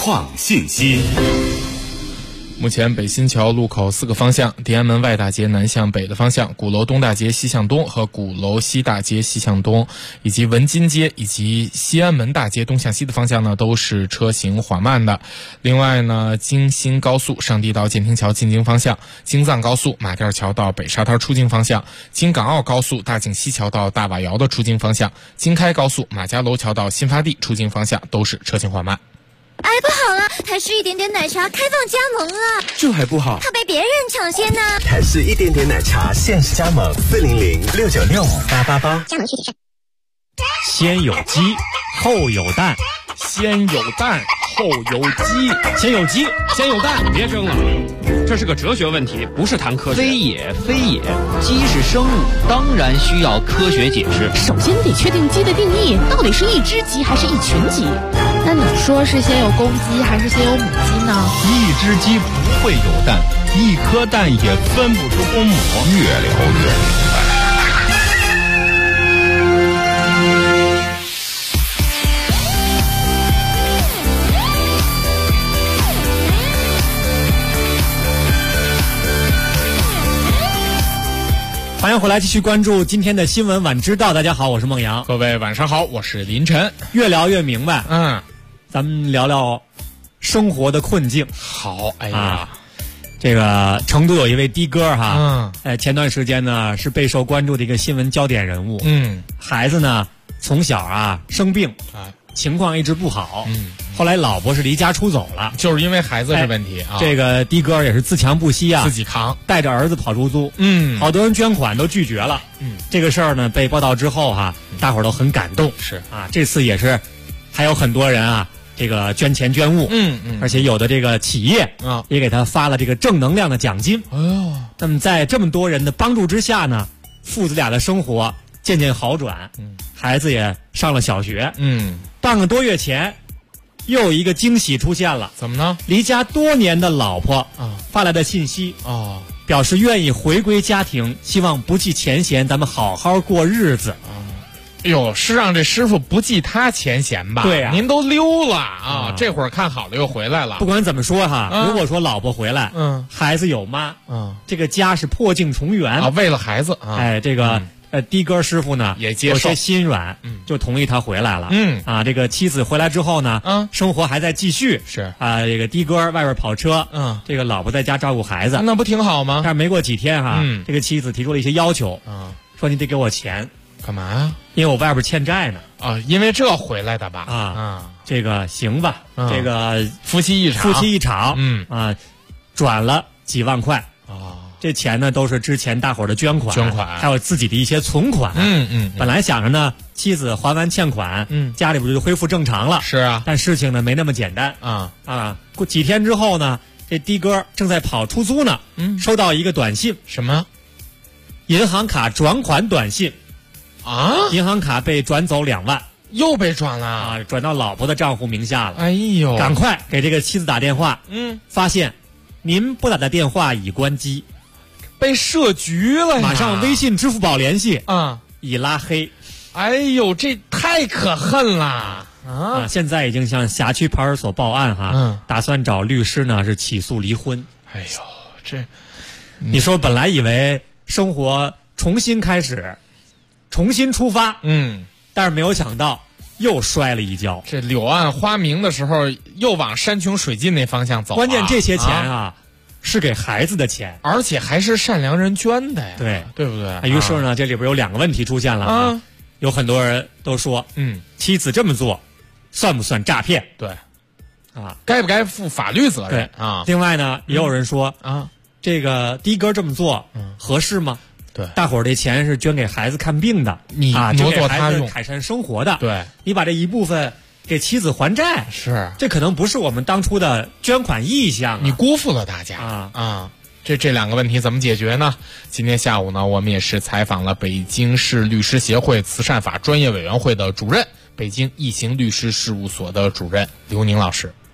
创信息。 目前北新桥路口4个方向，地安门外大街南向北的方向，鼓楼东大街西向东和鼓楼西大街西向东，以及文津街以及西安门大街东向西的方向呢，都是车行缓慢的。另外呢，京新高速上地到建平桥进京方向，京藏高速马甸桥到北沙滩出京方向，京港澳高速大井西桥到大瓦窑的出京方向，京开高速马家楼桥到新发地出京方向都是车行缓慢。 哎，不好了，台式一点点奶茶开放加盟了， 这还不好， 怕被别人抢先呢。 台式一点点奶茶限时加盟，40069658888。 加盟具体是： 先有鸡，后有蛋， 先有蛋，后有鸡， 先有鸡，先有蛋。 别争了，这是个哲学问题，不是谈科学。 非也，非也，鸡是生物，当然需要科学解释。 首先得确定鸡的定义，到底是一只鸡还是一群鸡？ 那你说是先有公鸡还是先有母鸡呢？ 一只鸡不会有蛋，一颗蛋也分不出公母。 越聊越明白。 欢迎回来，继续关注今天的新闻晚知道。大家好，我是孟阳。 各位晚上好，我是林晨。 越聊越明白，咱们聊聊生活的困境。 好，哎呀， 这个成都有一位的哥哈，前段时间呢是备受关注的一个新闻焦点人物。孩子呢从小生病，情况一直不好。后来老婆是离家出走了， 就是因为孩子是问题啊。 这个的哥也是自强不息自己扛， 带着儿子跑出租。好多人捐款都拒绝了。这个事儿呢被报道之后大伙儿都很感动。 是这次也是还有很多人这个捐钱捐物。而且有的这个企业也给他发了这个正能量的奖金。那么在这么多人的帮助之下呢，父子俩的生活渐渐好转。孩子也上了小学。半个多月前又有一个惊喜出现了。 怎么呢？ 离家多年的老婆发来的信息表示愿意回归家庭，希望不计前嫌，咱们好好过日子。 哎呦，是让这师傅不计他前嫌吧？ 对您都溜了这会儿看好了又回来了。 不管怎么说如果说老婆回来，孩子有妈，这个家是破镜重圆为了孩子这个的哥师傅呢也接受， 有些心软，就同意他回来了。这个妻子回来之后呢，生活还在继续。 是这个的哥外边跑车，这个老婆在家照顾孩子， 那不挺好吗？ 但是没过几天这个妻子提出了一些要求，说你得给我钱。 干嘛呀？ 因为我外边欠债呢。 因为这回来的吧？ 这个行吧，这个夫妻一场， 转了几万块。这钱呢都是之前大伙儿的捐款，还有自己的一些存款。本来想着呢，妻子还完欠款，家里边就恢复正常了。 是啊， 但事情呢没那么简单。过几天之后呢，这的哥正在跑出租呢，收到一个短信， 什么？ 银行卡转款短信。银行卡被转走2万， 又被转了转到老婆的账户名下了。 哎呦， 赶快给这个妻子打电话。发现您拨打的电话已关机。 被设局了呀！ 马上微信、支付宝联系已拉黑。 哎呦，这太可恨了现在已经向辖区派出所报案打算找律师呢是起诉离婚。 哎呦，这你说本来以为生活重新开始，重新出发，但是没有想到又摔了一跤。 这柳暗花明的时候又往山穷水尽那方向走。 关键这些钱是给孩子的钱， 而且还是善良人捐的呀，对不对？ 于是呢，这里边有2个问题出现了有很多人都说，妻子这么做算不算诈骗？ 对，该不该负法律责任另外呢，也有人说这个的哥这么做合适吗？ 对， 大伙儿这钱是捐给孩子看病的， 你挪作他用， 改善生活的。 对， 你把这一部分给妻子还债， 是这可能不是我们当初的捐款意向你辜负了大家这2个问题怎么解决呢？今天下午呢，我们也是采访了北京市律师协会慈善法专业委员会的主任，北京易行律师事务所的主任刘宁老师。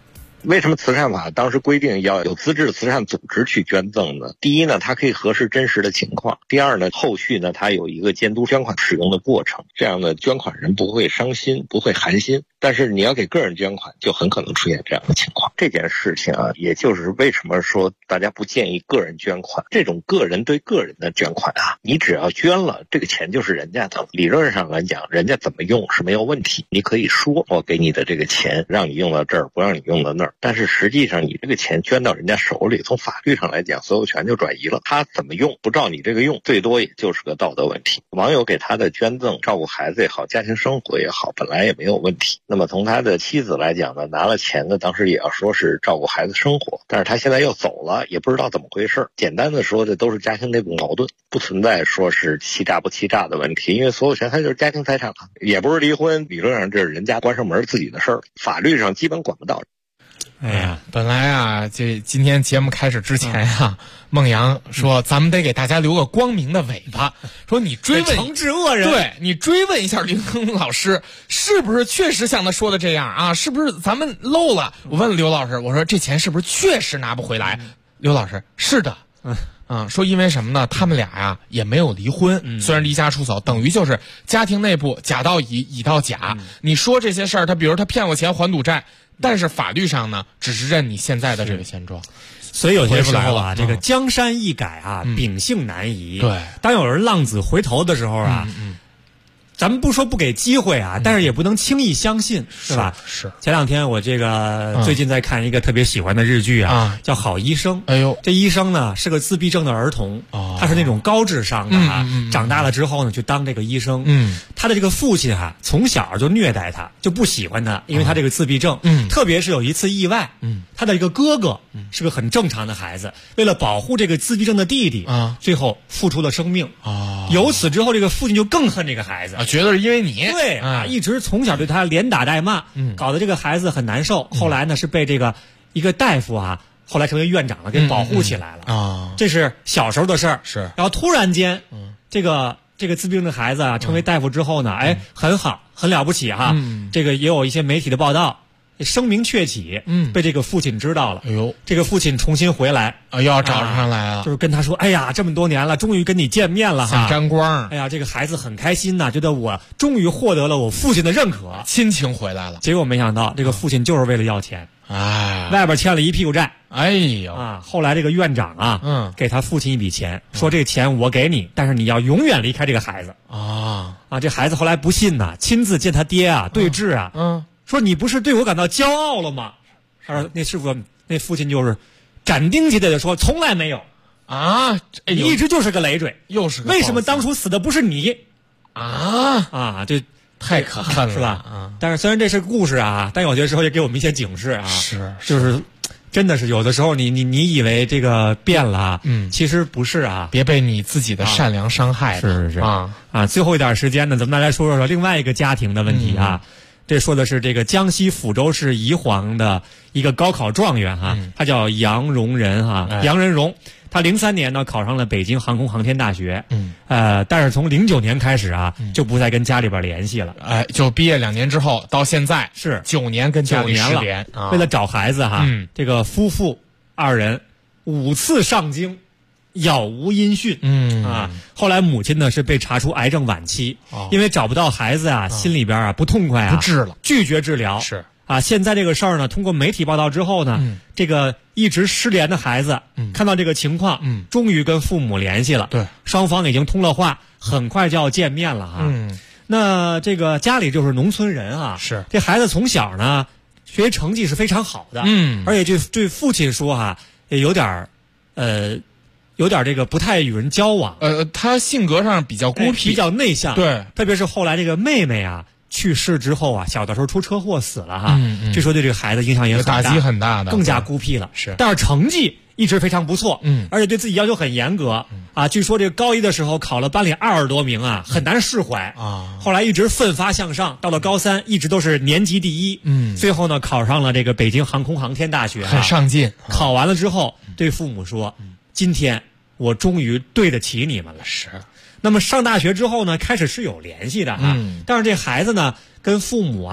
为什么慈善法当时规定要有资质慈善组织去捐赠呢？第一呢，它可以核实真实的情况；第二呢，后续呢，它有一个监督捐款使用的过程，这样呢，捐款人不会伤心，不会寒心。但是你要给个人捐款，就很可能出现这样的情况。这件事情啊，也就是为什么说大家不建议个人捐款。这种个人对个人的捐款啊，你只要捐了，这个钱就是人家的。理论上来讲，人家怎么用是没有问题。你可以说我给你的这个钱让你用到这儿，不让你用到那儿。但是实际上你这个钱捐到人家手里，从法律上来讲，所有权就转移了。他怎么用，不照你这个用，最多也就是个道德问题。网友给他的捐赠，照顾孩子也好，家庭生活也好，本来也没有问题。那么从他的妻子来讲呢，拿了钱呢，当时也要说是照顾孩子生活，但是他现在又走了，也不知道怎么回事。简单的说，这都是家庭内部矛盾，不存在说是欺诈不欺诈的问题，因为所有权它就是家庭财产了，也不是离婚，理论上这是人家关上门自己的事儿，法律上基本管不到。 哎呀，本来啊，这今天节目开始之前呀，孟阳说咱们得给大家留个光明的尾巴，说你追问惩治恶人， 对你追问一下林庚老师，是不是确实像他说的这样啊？是不是咱们漏了？我问刘老师，我说这钱是不是确实拿不回来？刘老师是的。说因为什么呢？他们俩呀也没有离婚，虽然离家出走，等于就是家庭内部甲到乙，乙到甲。你说这些事儿，他比如他骗我钱还赌债，但是法律上呢，只是认你现在的这个现状。 所以有些时候啊，这个江山易改啊，秉性难移。 对， 当有人浪子回头的时候啊，咱们不说不给机会啊，但是也不能轻易相信，是吧？ 是。 前两天我这个最近在看一个特别喜欢的日剧啊，叫《好医生》。 哎呦， 这医生呢是个自闭症的儿童，他是那种高智商的啊，长大了之后呢去当这个医生。他的这个父亲哈，从小就虐待他，就不喜欢他，因为他这个自闭症。特别是有一次意外，他的一个哥哥是个很正常的孩子，为了保护这个自闭症的弟弟最后付出了生命。由此之后，这个父亲就更恨这个孩子。 觉得是因为你对啊，一直从小对他连打带骂，搞得这个孩子很难受。后来呢，是被这个一个大夫啊，后来成为院长了，给保护起来了啊。这是小时候的事儿。 是， 然后突然间，这个自闭症的孩子啊，成为大夫之后呢，很好，很了不起哈。这个也有一些媒体的报道。声名鹊起，被这个父亲知道了。哎呦，这个父亲重新回来又要找上来了， 就是跟他说：“哎呀，这么多年了，终于跟你见面了哈， 想沾光。 哎呀，这个孩子很开心呐，觉得我终于获得了我父亲的认可， 亲情回来了。” 结果没想到，这个父亲就是为了要钱，外边欠了一屁股债。 哎呦啊！后来这个院长啊，给他父亲一笔钱，说这个钱我给你，但是你要永远离开这个孩子啊！这孩子后来不信呐，亲自见他爹啊，对峙啊，说你不是对我感到骄傲了吗？他说那师傅，那父亲就是斩钉截铁的说，从来没有啊， 你一直就是个累赘， 又是个为什么当初死的不是你啊？ 这太可恨了， 是吧？但是虽然这是故事啊，但有些时候也给我们一些警示啊。 是， 就是真的是有的时候你以为这个变了，其实不是啊， 别被你自己的善良伤害了。 是啊，最后一点时间呢，咱们来说说另外一个家庭的问题啊。这说的是这个江西抚州市宜黄的一个高考状元哈，他叫杨荣仁哈，杨仁荣。他03年呢考上了北京航空航天大学，但是从09年开始啊，就不再跟家里边联系了， 就毕业2年之后到现在是 9年跟家里失联。 为了找孩子哈，这个夫妇2人5次上京，杳无音讯。后来母亲呢是被查出癌症晚期，因为找不到孩子啊，心里边啊不痛快啊， 不治了， 拒绝治疗。 是啊，现在这个事儿呢，通过媒体报道之后呢，这个一直失联的孩子，看到这个情况，终于跟父母联系了。 对， 双方已经通了话，很快就要见面了哈。那这个家里就是农村人啊， 是这孩子从小呢学习成绩是非常好的，而且对父亲说哈，也有点这个不太与人交往。 他性格上比较孤僻， 比较内向。 对， 特别是后来这个妹妹啊去世之后啊，小的时候出车祸死了哈，据说对这个孩子影响也很大， 打击很大的， 更加孤僻了。 是， 但是成绩一直非常不错，而且对自己要求很严格啊。据说这个高一的时候考了班里20多名啊，很难释怀啊。后来一直奋发向上，到了高3一直都是年级第一。最后呢考上了这个北京航空航天大学， 很上进。 考完了之后对父母说：“今天我终于对得起你们了。” 是。 那么上大学之后呢，开始是有联系的哈，但是这孩子呢跟父母啊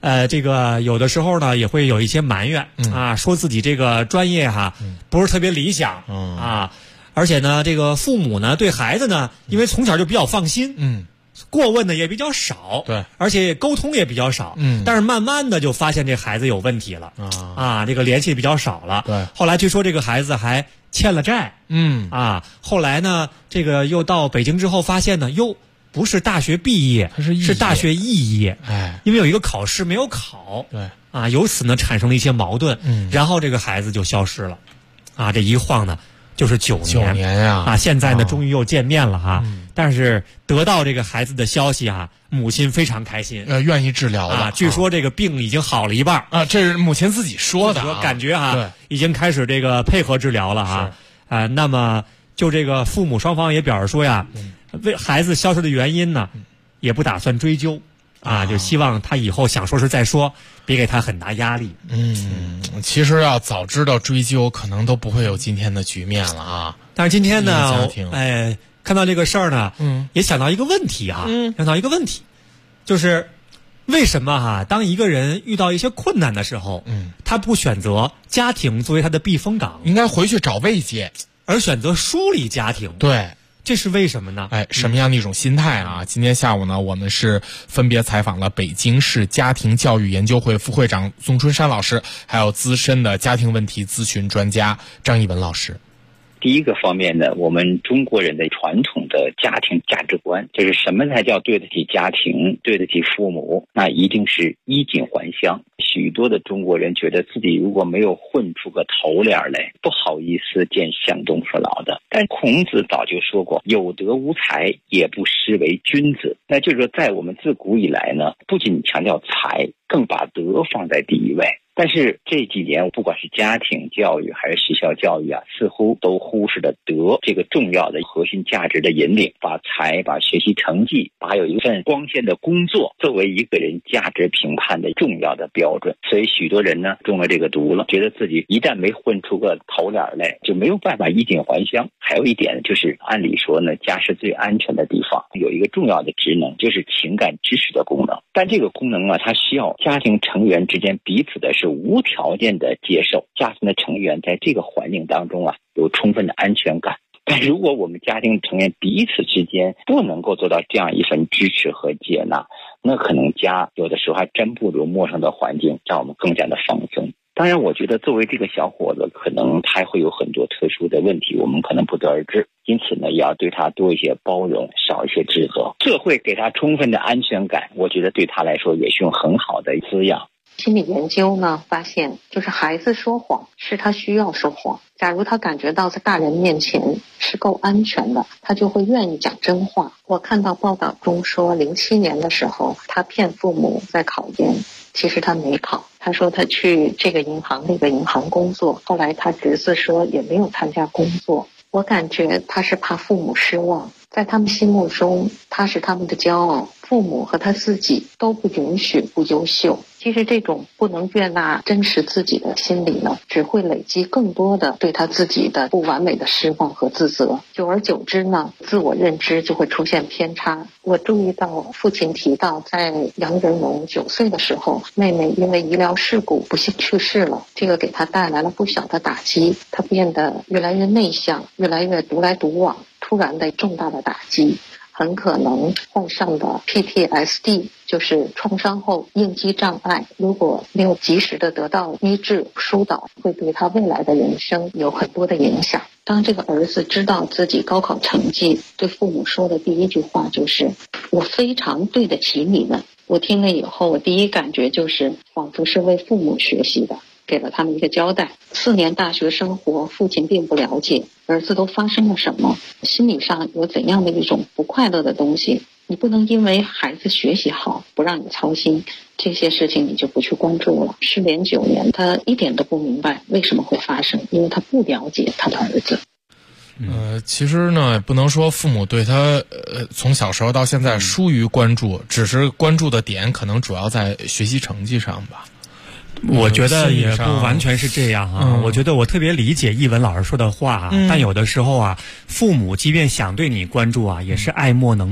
这个有的时候呢也会有一些埋怨啊，说自己这个专业不是特别理想啊，而且呢这个父母呢对孩子呢，因为从小就比较放心，过问的也比较少， 对， 而且沟通也比较少，但是慢慢的就发现这孩子有问题了这个联系比较少了， 对， 后来据说这个孩子还欠了债，后来呢这个又到北京之后发现呢，不是大学毕业，是大学肄业，因为有一个考试没有考， 对由此呢产生了一些矛盾，然后这个孩子就消失了，这一晃呢就是9 年呀， 现在呢终于又见面了但是得到这个孩子的消息母亲非常开心， 愿意治疗了， 据说这个病已经好了一半这是母亲自己说的， 感觉已经开始这个配合治疗了那么就这个父母双方也表示说为孩子消失的原因呢，也不打算追究就希望他以后想说是再说，别给他很大压力。 其实要早知道追究，可能都不会有今天的局面了但是今天呢，看到这个事儿呢，也想到一个问题想到一个问题，就是为什么当一个人遇到一些困难的时候，他不选择家庭作为他的避风港， 应该回去找慰藉， 而选择疏离家庭？ 对。 这是为什么呢？ 什么样的一种心态今天下午呢，我们是分别采访了北京市家庭教育研究会副会长宋春山老师，还有资深的家庭问题咨询专家张一文老师。 第一个方面呢，我们中国人的传统的家庭价值观，就是什么才叫对得起家庭，对得起父母，那一定是衣锦还乡。许多的中国人觉得自己如果没有混出个头脸来，不好意思见向东父老的。但孔子早就说过，有德无才也不失为君子。那就是说，在我们自古以来呢，不仅强调才，更把德放在第一位。但是这几年，不管是家庭教育还是学校教育似乎都忽视了德这个重要的核心价值的引领，把才、把学习成绩、把有一份光鲜的工作作为一个人价值评判的重要的标准。所以许多人呢中了这个毒了，觉得自己一旦没混出个头脸来，就没有办法衣锦还乡。还有一点就是按理说呢，家是最安全的地方，有一个重要的职能就是情感支持的功能。但这个功能它需要家庭成员之间彼此的是无条件的接受，家庭的成员在这个环境当中有充分的安全感。但如果我们家庭成员彼此之间不能够做到这样一份支持和接纳，那可能家有的时候还真不如陌生的环境让我们更加的放松。当然我觉得作为这个小伙子，可能他会有很多特殊的问题，我们可能不得而知，因此呢，也要对他多一些包容，少一些指责，这会给他充分的安全感，我觉得对他来说也是用很好的滋养。 心理研究呢发现，就是孩子说谎是他需要说谎，假如他感觉到在大人面前是够安全的，他就会愿意讲真话。我看到报道中说07年的时候，他骗父母在考研，其实他没考，他说他去这个银行那个银行工作，后来他侄子说也没有参加工作。我感觉他是怕父母失望，在他们心目中他是他们的骄傲，父母和他自己都不允许不优秀。其实这种不能悦纳真实自己的心理呢，只会累积更多的对他自己的不完美的失望和自责，久而久之呢，自我认知就会出现偏差。我注意到父亲提到，在杨仁龙9岁的时候，妹妹因为医疗事故不幸去世了，这个给他带来了不小的打击，他变得越来越内向，越来越独来独往，突然的重大的打击，很可能患上的 PTSD， 就是创伤后应激障碍，如果没有及时的得到医治疏导，会对他未来的人生有很多的影响。当这个儿子知道自己高考成绩，对父母说的第一句话就是我非常对得起你们。我听了以后，我第一感觉就是仿佛是为父母学习的，给了他们一个交代。4年大学生活，父亲并不了解儿子都发生了什么，心理上有怎样的一种不快乐的东西。你不能因为孩子学习好不让你操心，这些事情你就不去关注了。失联9年，他一点都不明白为什么会发生，因为他不了解他的儿子。 其实呢，不能说父母对他从小时候到现在疏于关注，只是关注的点可能主要在学习成绩上吧。 我觉得也不完全是这样我觉得我特别理解一文老师说的话但有的时候父母即便想对你关注也是爱莫能助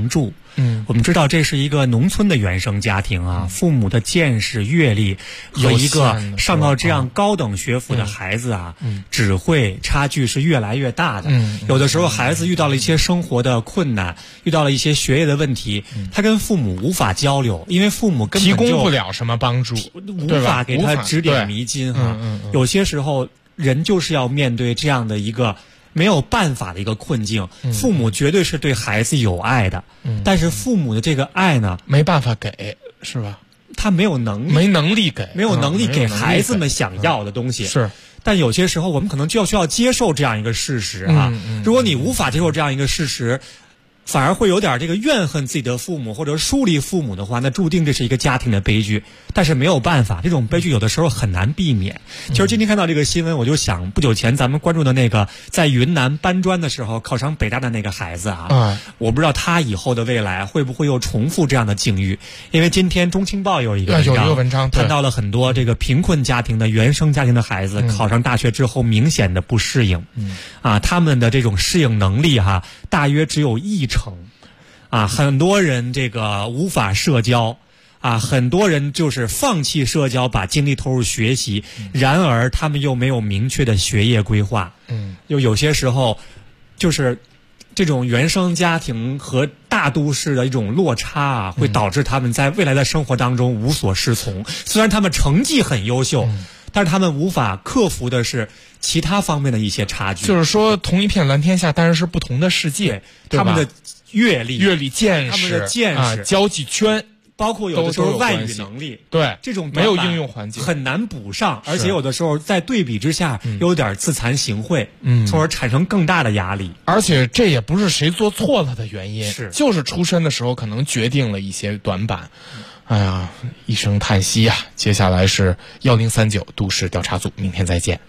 我们知道这是一个农村的原生家庭啊，父母的见识阅历，有一个上到这样高等学府的孩子啊，只会差距是越来越大的。有的时候孩子遇到了一些生活的困难，遇到了一些学业的问题，他跟父母无法交流，因为父母根本就提供不了什么帮助， 无法给他指点迷津哈。有些时候人就是要面对这样的一个没有办法的一个困境，父母绝对是对孩子有爱的，但是父母的这个爱呢， 没办法给，是吧？ 他没有能力， 没能力给孩子们想要的东西。 是， 但有些时候我们可能就需要接受这样一个事实啊。如果你无法接受这样一个事实，反而会有点这个怨恨自己的父母或者疏离父母的话，那注定这是一个家庭的悲剧。但是没有办法，这种悲剧有的时候很难避免。其实今天看到这个新闻，我就想不久前咱们关注的那个在云南搬砖的时候考上北大的那个孩子啊，我不知道他以后的未来会不会又重复这样的境遇。因为今天中青报有一个文章谈到了很多这个贫困家庭的原生家庭的孩子考上大学之后明显的不适应，他们的这种适应能力大约只有1成，很多人这个无法社交，很多人就是放弃社交，把精力投入学习，然而他们又没有明确的学业规划，有些时候就是这种原生家庭和大都市的一种落差会导致他们在未来的生活当中无所适从。虽然他们成绩很优秀，但是他们无法克服的是其他方面的一些差距。 就是说同一片蓝天下，但是不同的世界， 他们的阅历见识， 他们的见识， 交际圈， 包括有的时候外语能力， 对这种没有应用环境很难补上，而且有的时候在对比之下有点自惭形秽，从而产生更大的压力。 而且这也不是谁做错了的原因，就是出身的时候可能决定了一些短板。哎呀，一声叹息呀！接下来是1039都市调查组，明天再见。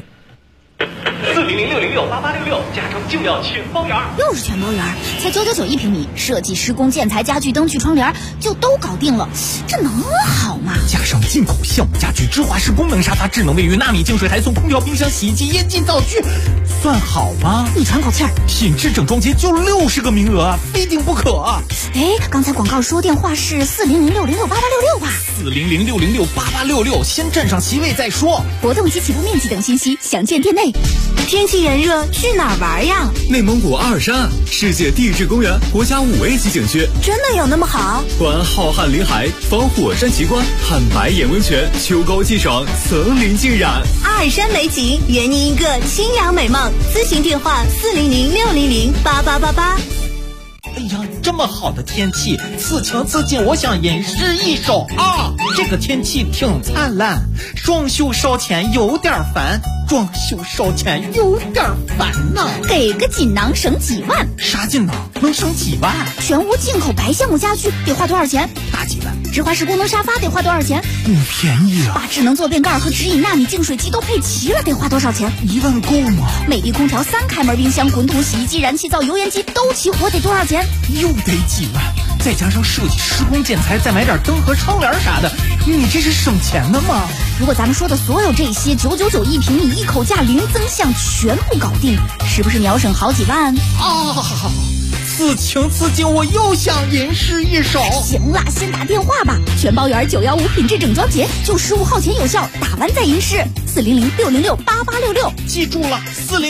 400-606-8866，加州就要全包圆， 又是全包圆，才999一平米，设计、施工、建材、家具、灯具、窗帘就都搞定了，这能好吗？ 加上进口橡木家具、芝华士功能沙发、智能卫浴、纳米净水，还送空调、冰箱、洗衣机、烟机、灶具，算好吗？ 你喘口气儿， 品质整装节就60个名额，非订不可。 刚才广告说电话是400-606-8866吧 ？400-606-8866，先占上席位再说。 活动及起步面积等信息详见店内。天气炎热，去哪儿玩呀？ 内蒙古阿尔山，世界地质公园国家5A级景区， 真的有那么好？ 观浩瀚林海，访火山奇观，看白眼温泉，秋高气爽，层林尽染。 阿尔山美景，圆你一个清凉美梦。咨询电话400-600-8888。 哎呀，这么好的天气，此情此景，我想吟诗一首啊！这个天气挺灿烂，装修烧钱有点烦，装修烧钱有点烦呐。 给个锦囊省几万？ 啥锦囊能省几万？ 全屋进口白橡木家具得花多少钱？ 大几万。 芝华士功能沙发得花多少钱？ 不便宜啊。 把智能坐便盖和直饮纳米净水机都配齐了，得花多少钱 ？1万够吗？ 美的空调、3开门冰箱、滚筒洗衣机、燃气灶、油烟机都齐活，得多少钱？ 又得几万，再加上设计、施工、建材，再买点灯和窗帘啥的，你这是省钱的吗？ 如果咱们说的所有这些999一平米，一口价零增项，全部搞定，是不是秒省好几万？ 此情此景，我又想吟诗一首。 行啦，先打电话吧，全包圆915品质整装节，就15号前有效，打完再吟诗。400-606-8866， 记住了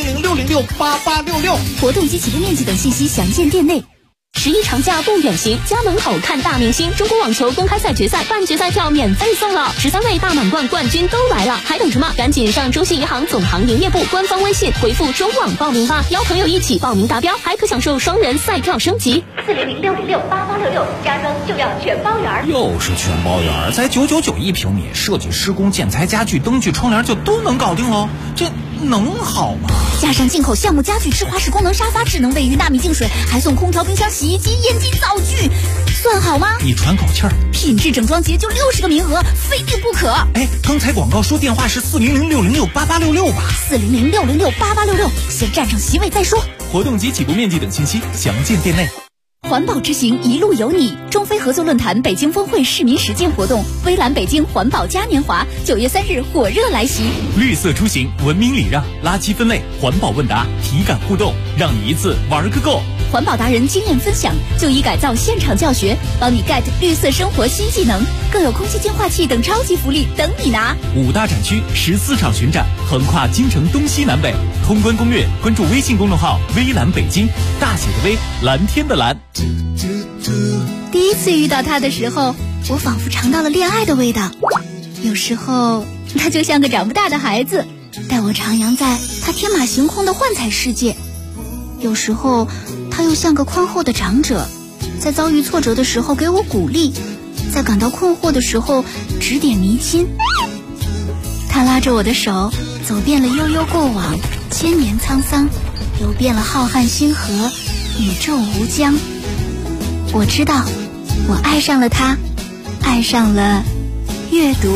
，400-606-8866。 活动及起步面积等信息详见店内。 11长假不远行，家门口看大明星。中国网球公开赛决赛半决赛票免费送了，13位大满贯冠军都来了，还等什么？赶紧上中信银行总行营业部官方微信回复中网报名吧，邀朋友一起报名达标，还可享受双人赛票升级。 400-606-8866，加州就要全包圆。 又是全包圆，才999一平米，设计、施工、建材、家具、灯具、窗帘就都能搞定喽，这能好吗？ 加上进口橡木家具、芝华士功能沙发、智能卫浴、纳米净水，还送空调、冰箱、洗衣机、烟机、灶具，算好吗？ 你喘口气儿。 品质整装节就60个名额，非订不可。 刚才广告说电话是400-606-8866吧 ？400-606-8866，先占上席位再说。 活动及起步面积等信息详见店内。 环保之行，一路有你。中非合作论坛北京峰会市民实践活动，微蓝北京环保嘉年华，9月3日火热来袭。 绿色出行，文明礼让，垃圾分类，环保问答，体感互动，让你一次玩个够。 环保达人经验分享，就医改造现场教学，帮你 get 绿色生活新技能，更有空气净化器等超级福利等你拿。 5大展区14场巡展，横跨京城东西南北，通关攻略关注微信公众号微蓝北京，大写的微，蓝天的蓝。 第一次遇到他的时候，我仿佛尝到了恋爱的味道。有时候他就像个长不大的孩子，带我徜徉在他天马行空的幻彩世界。有时候他又像个宽厚的长者，在遭遇挫折的时候给我鼓励，在感到困惑的时候指点迷津。他拉着我的手，走遍了悠悠过往，千年沧桑，游遍了浩瀚星河，宇宙无疆。我知道，我爱上了他，爱上了阅读。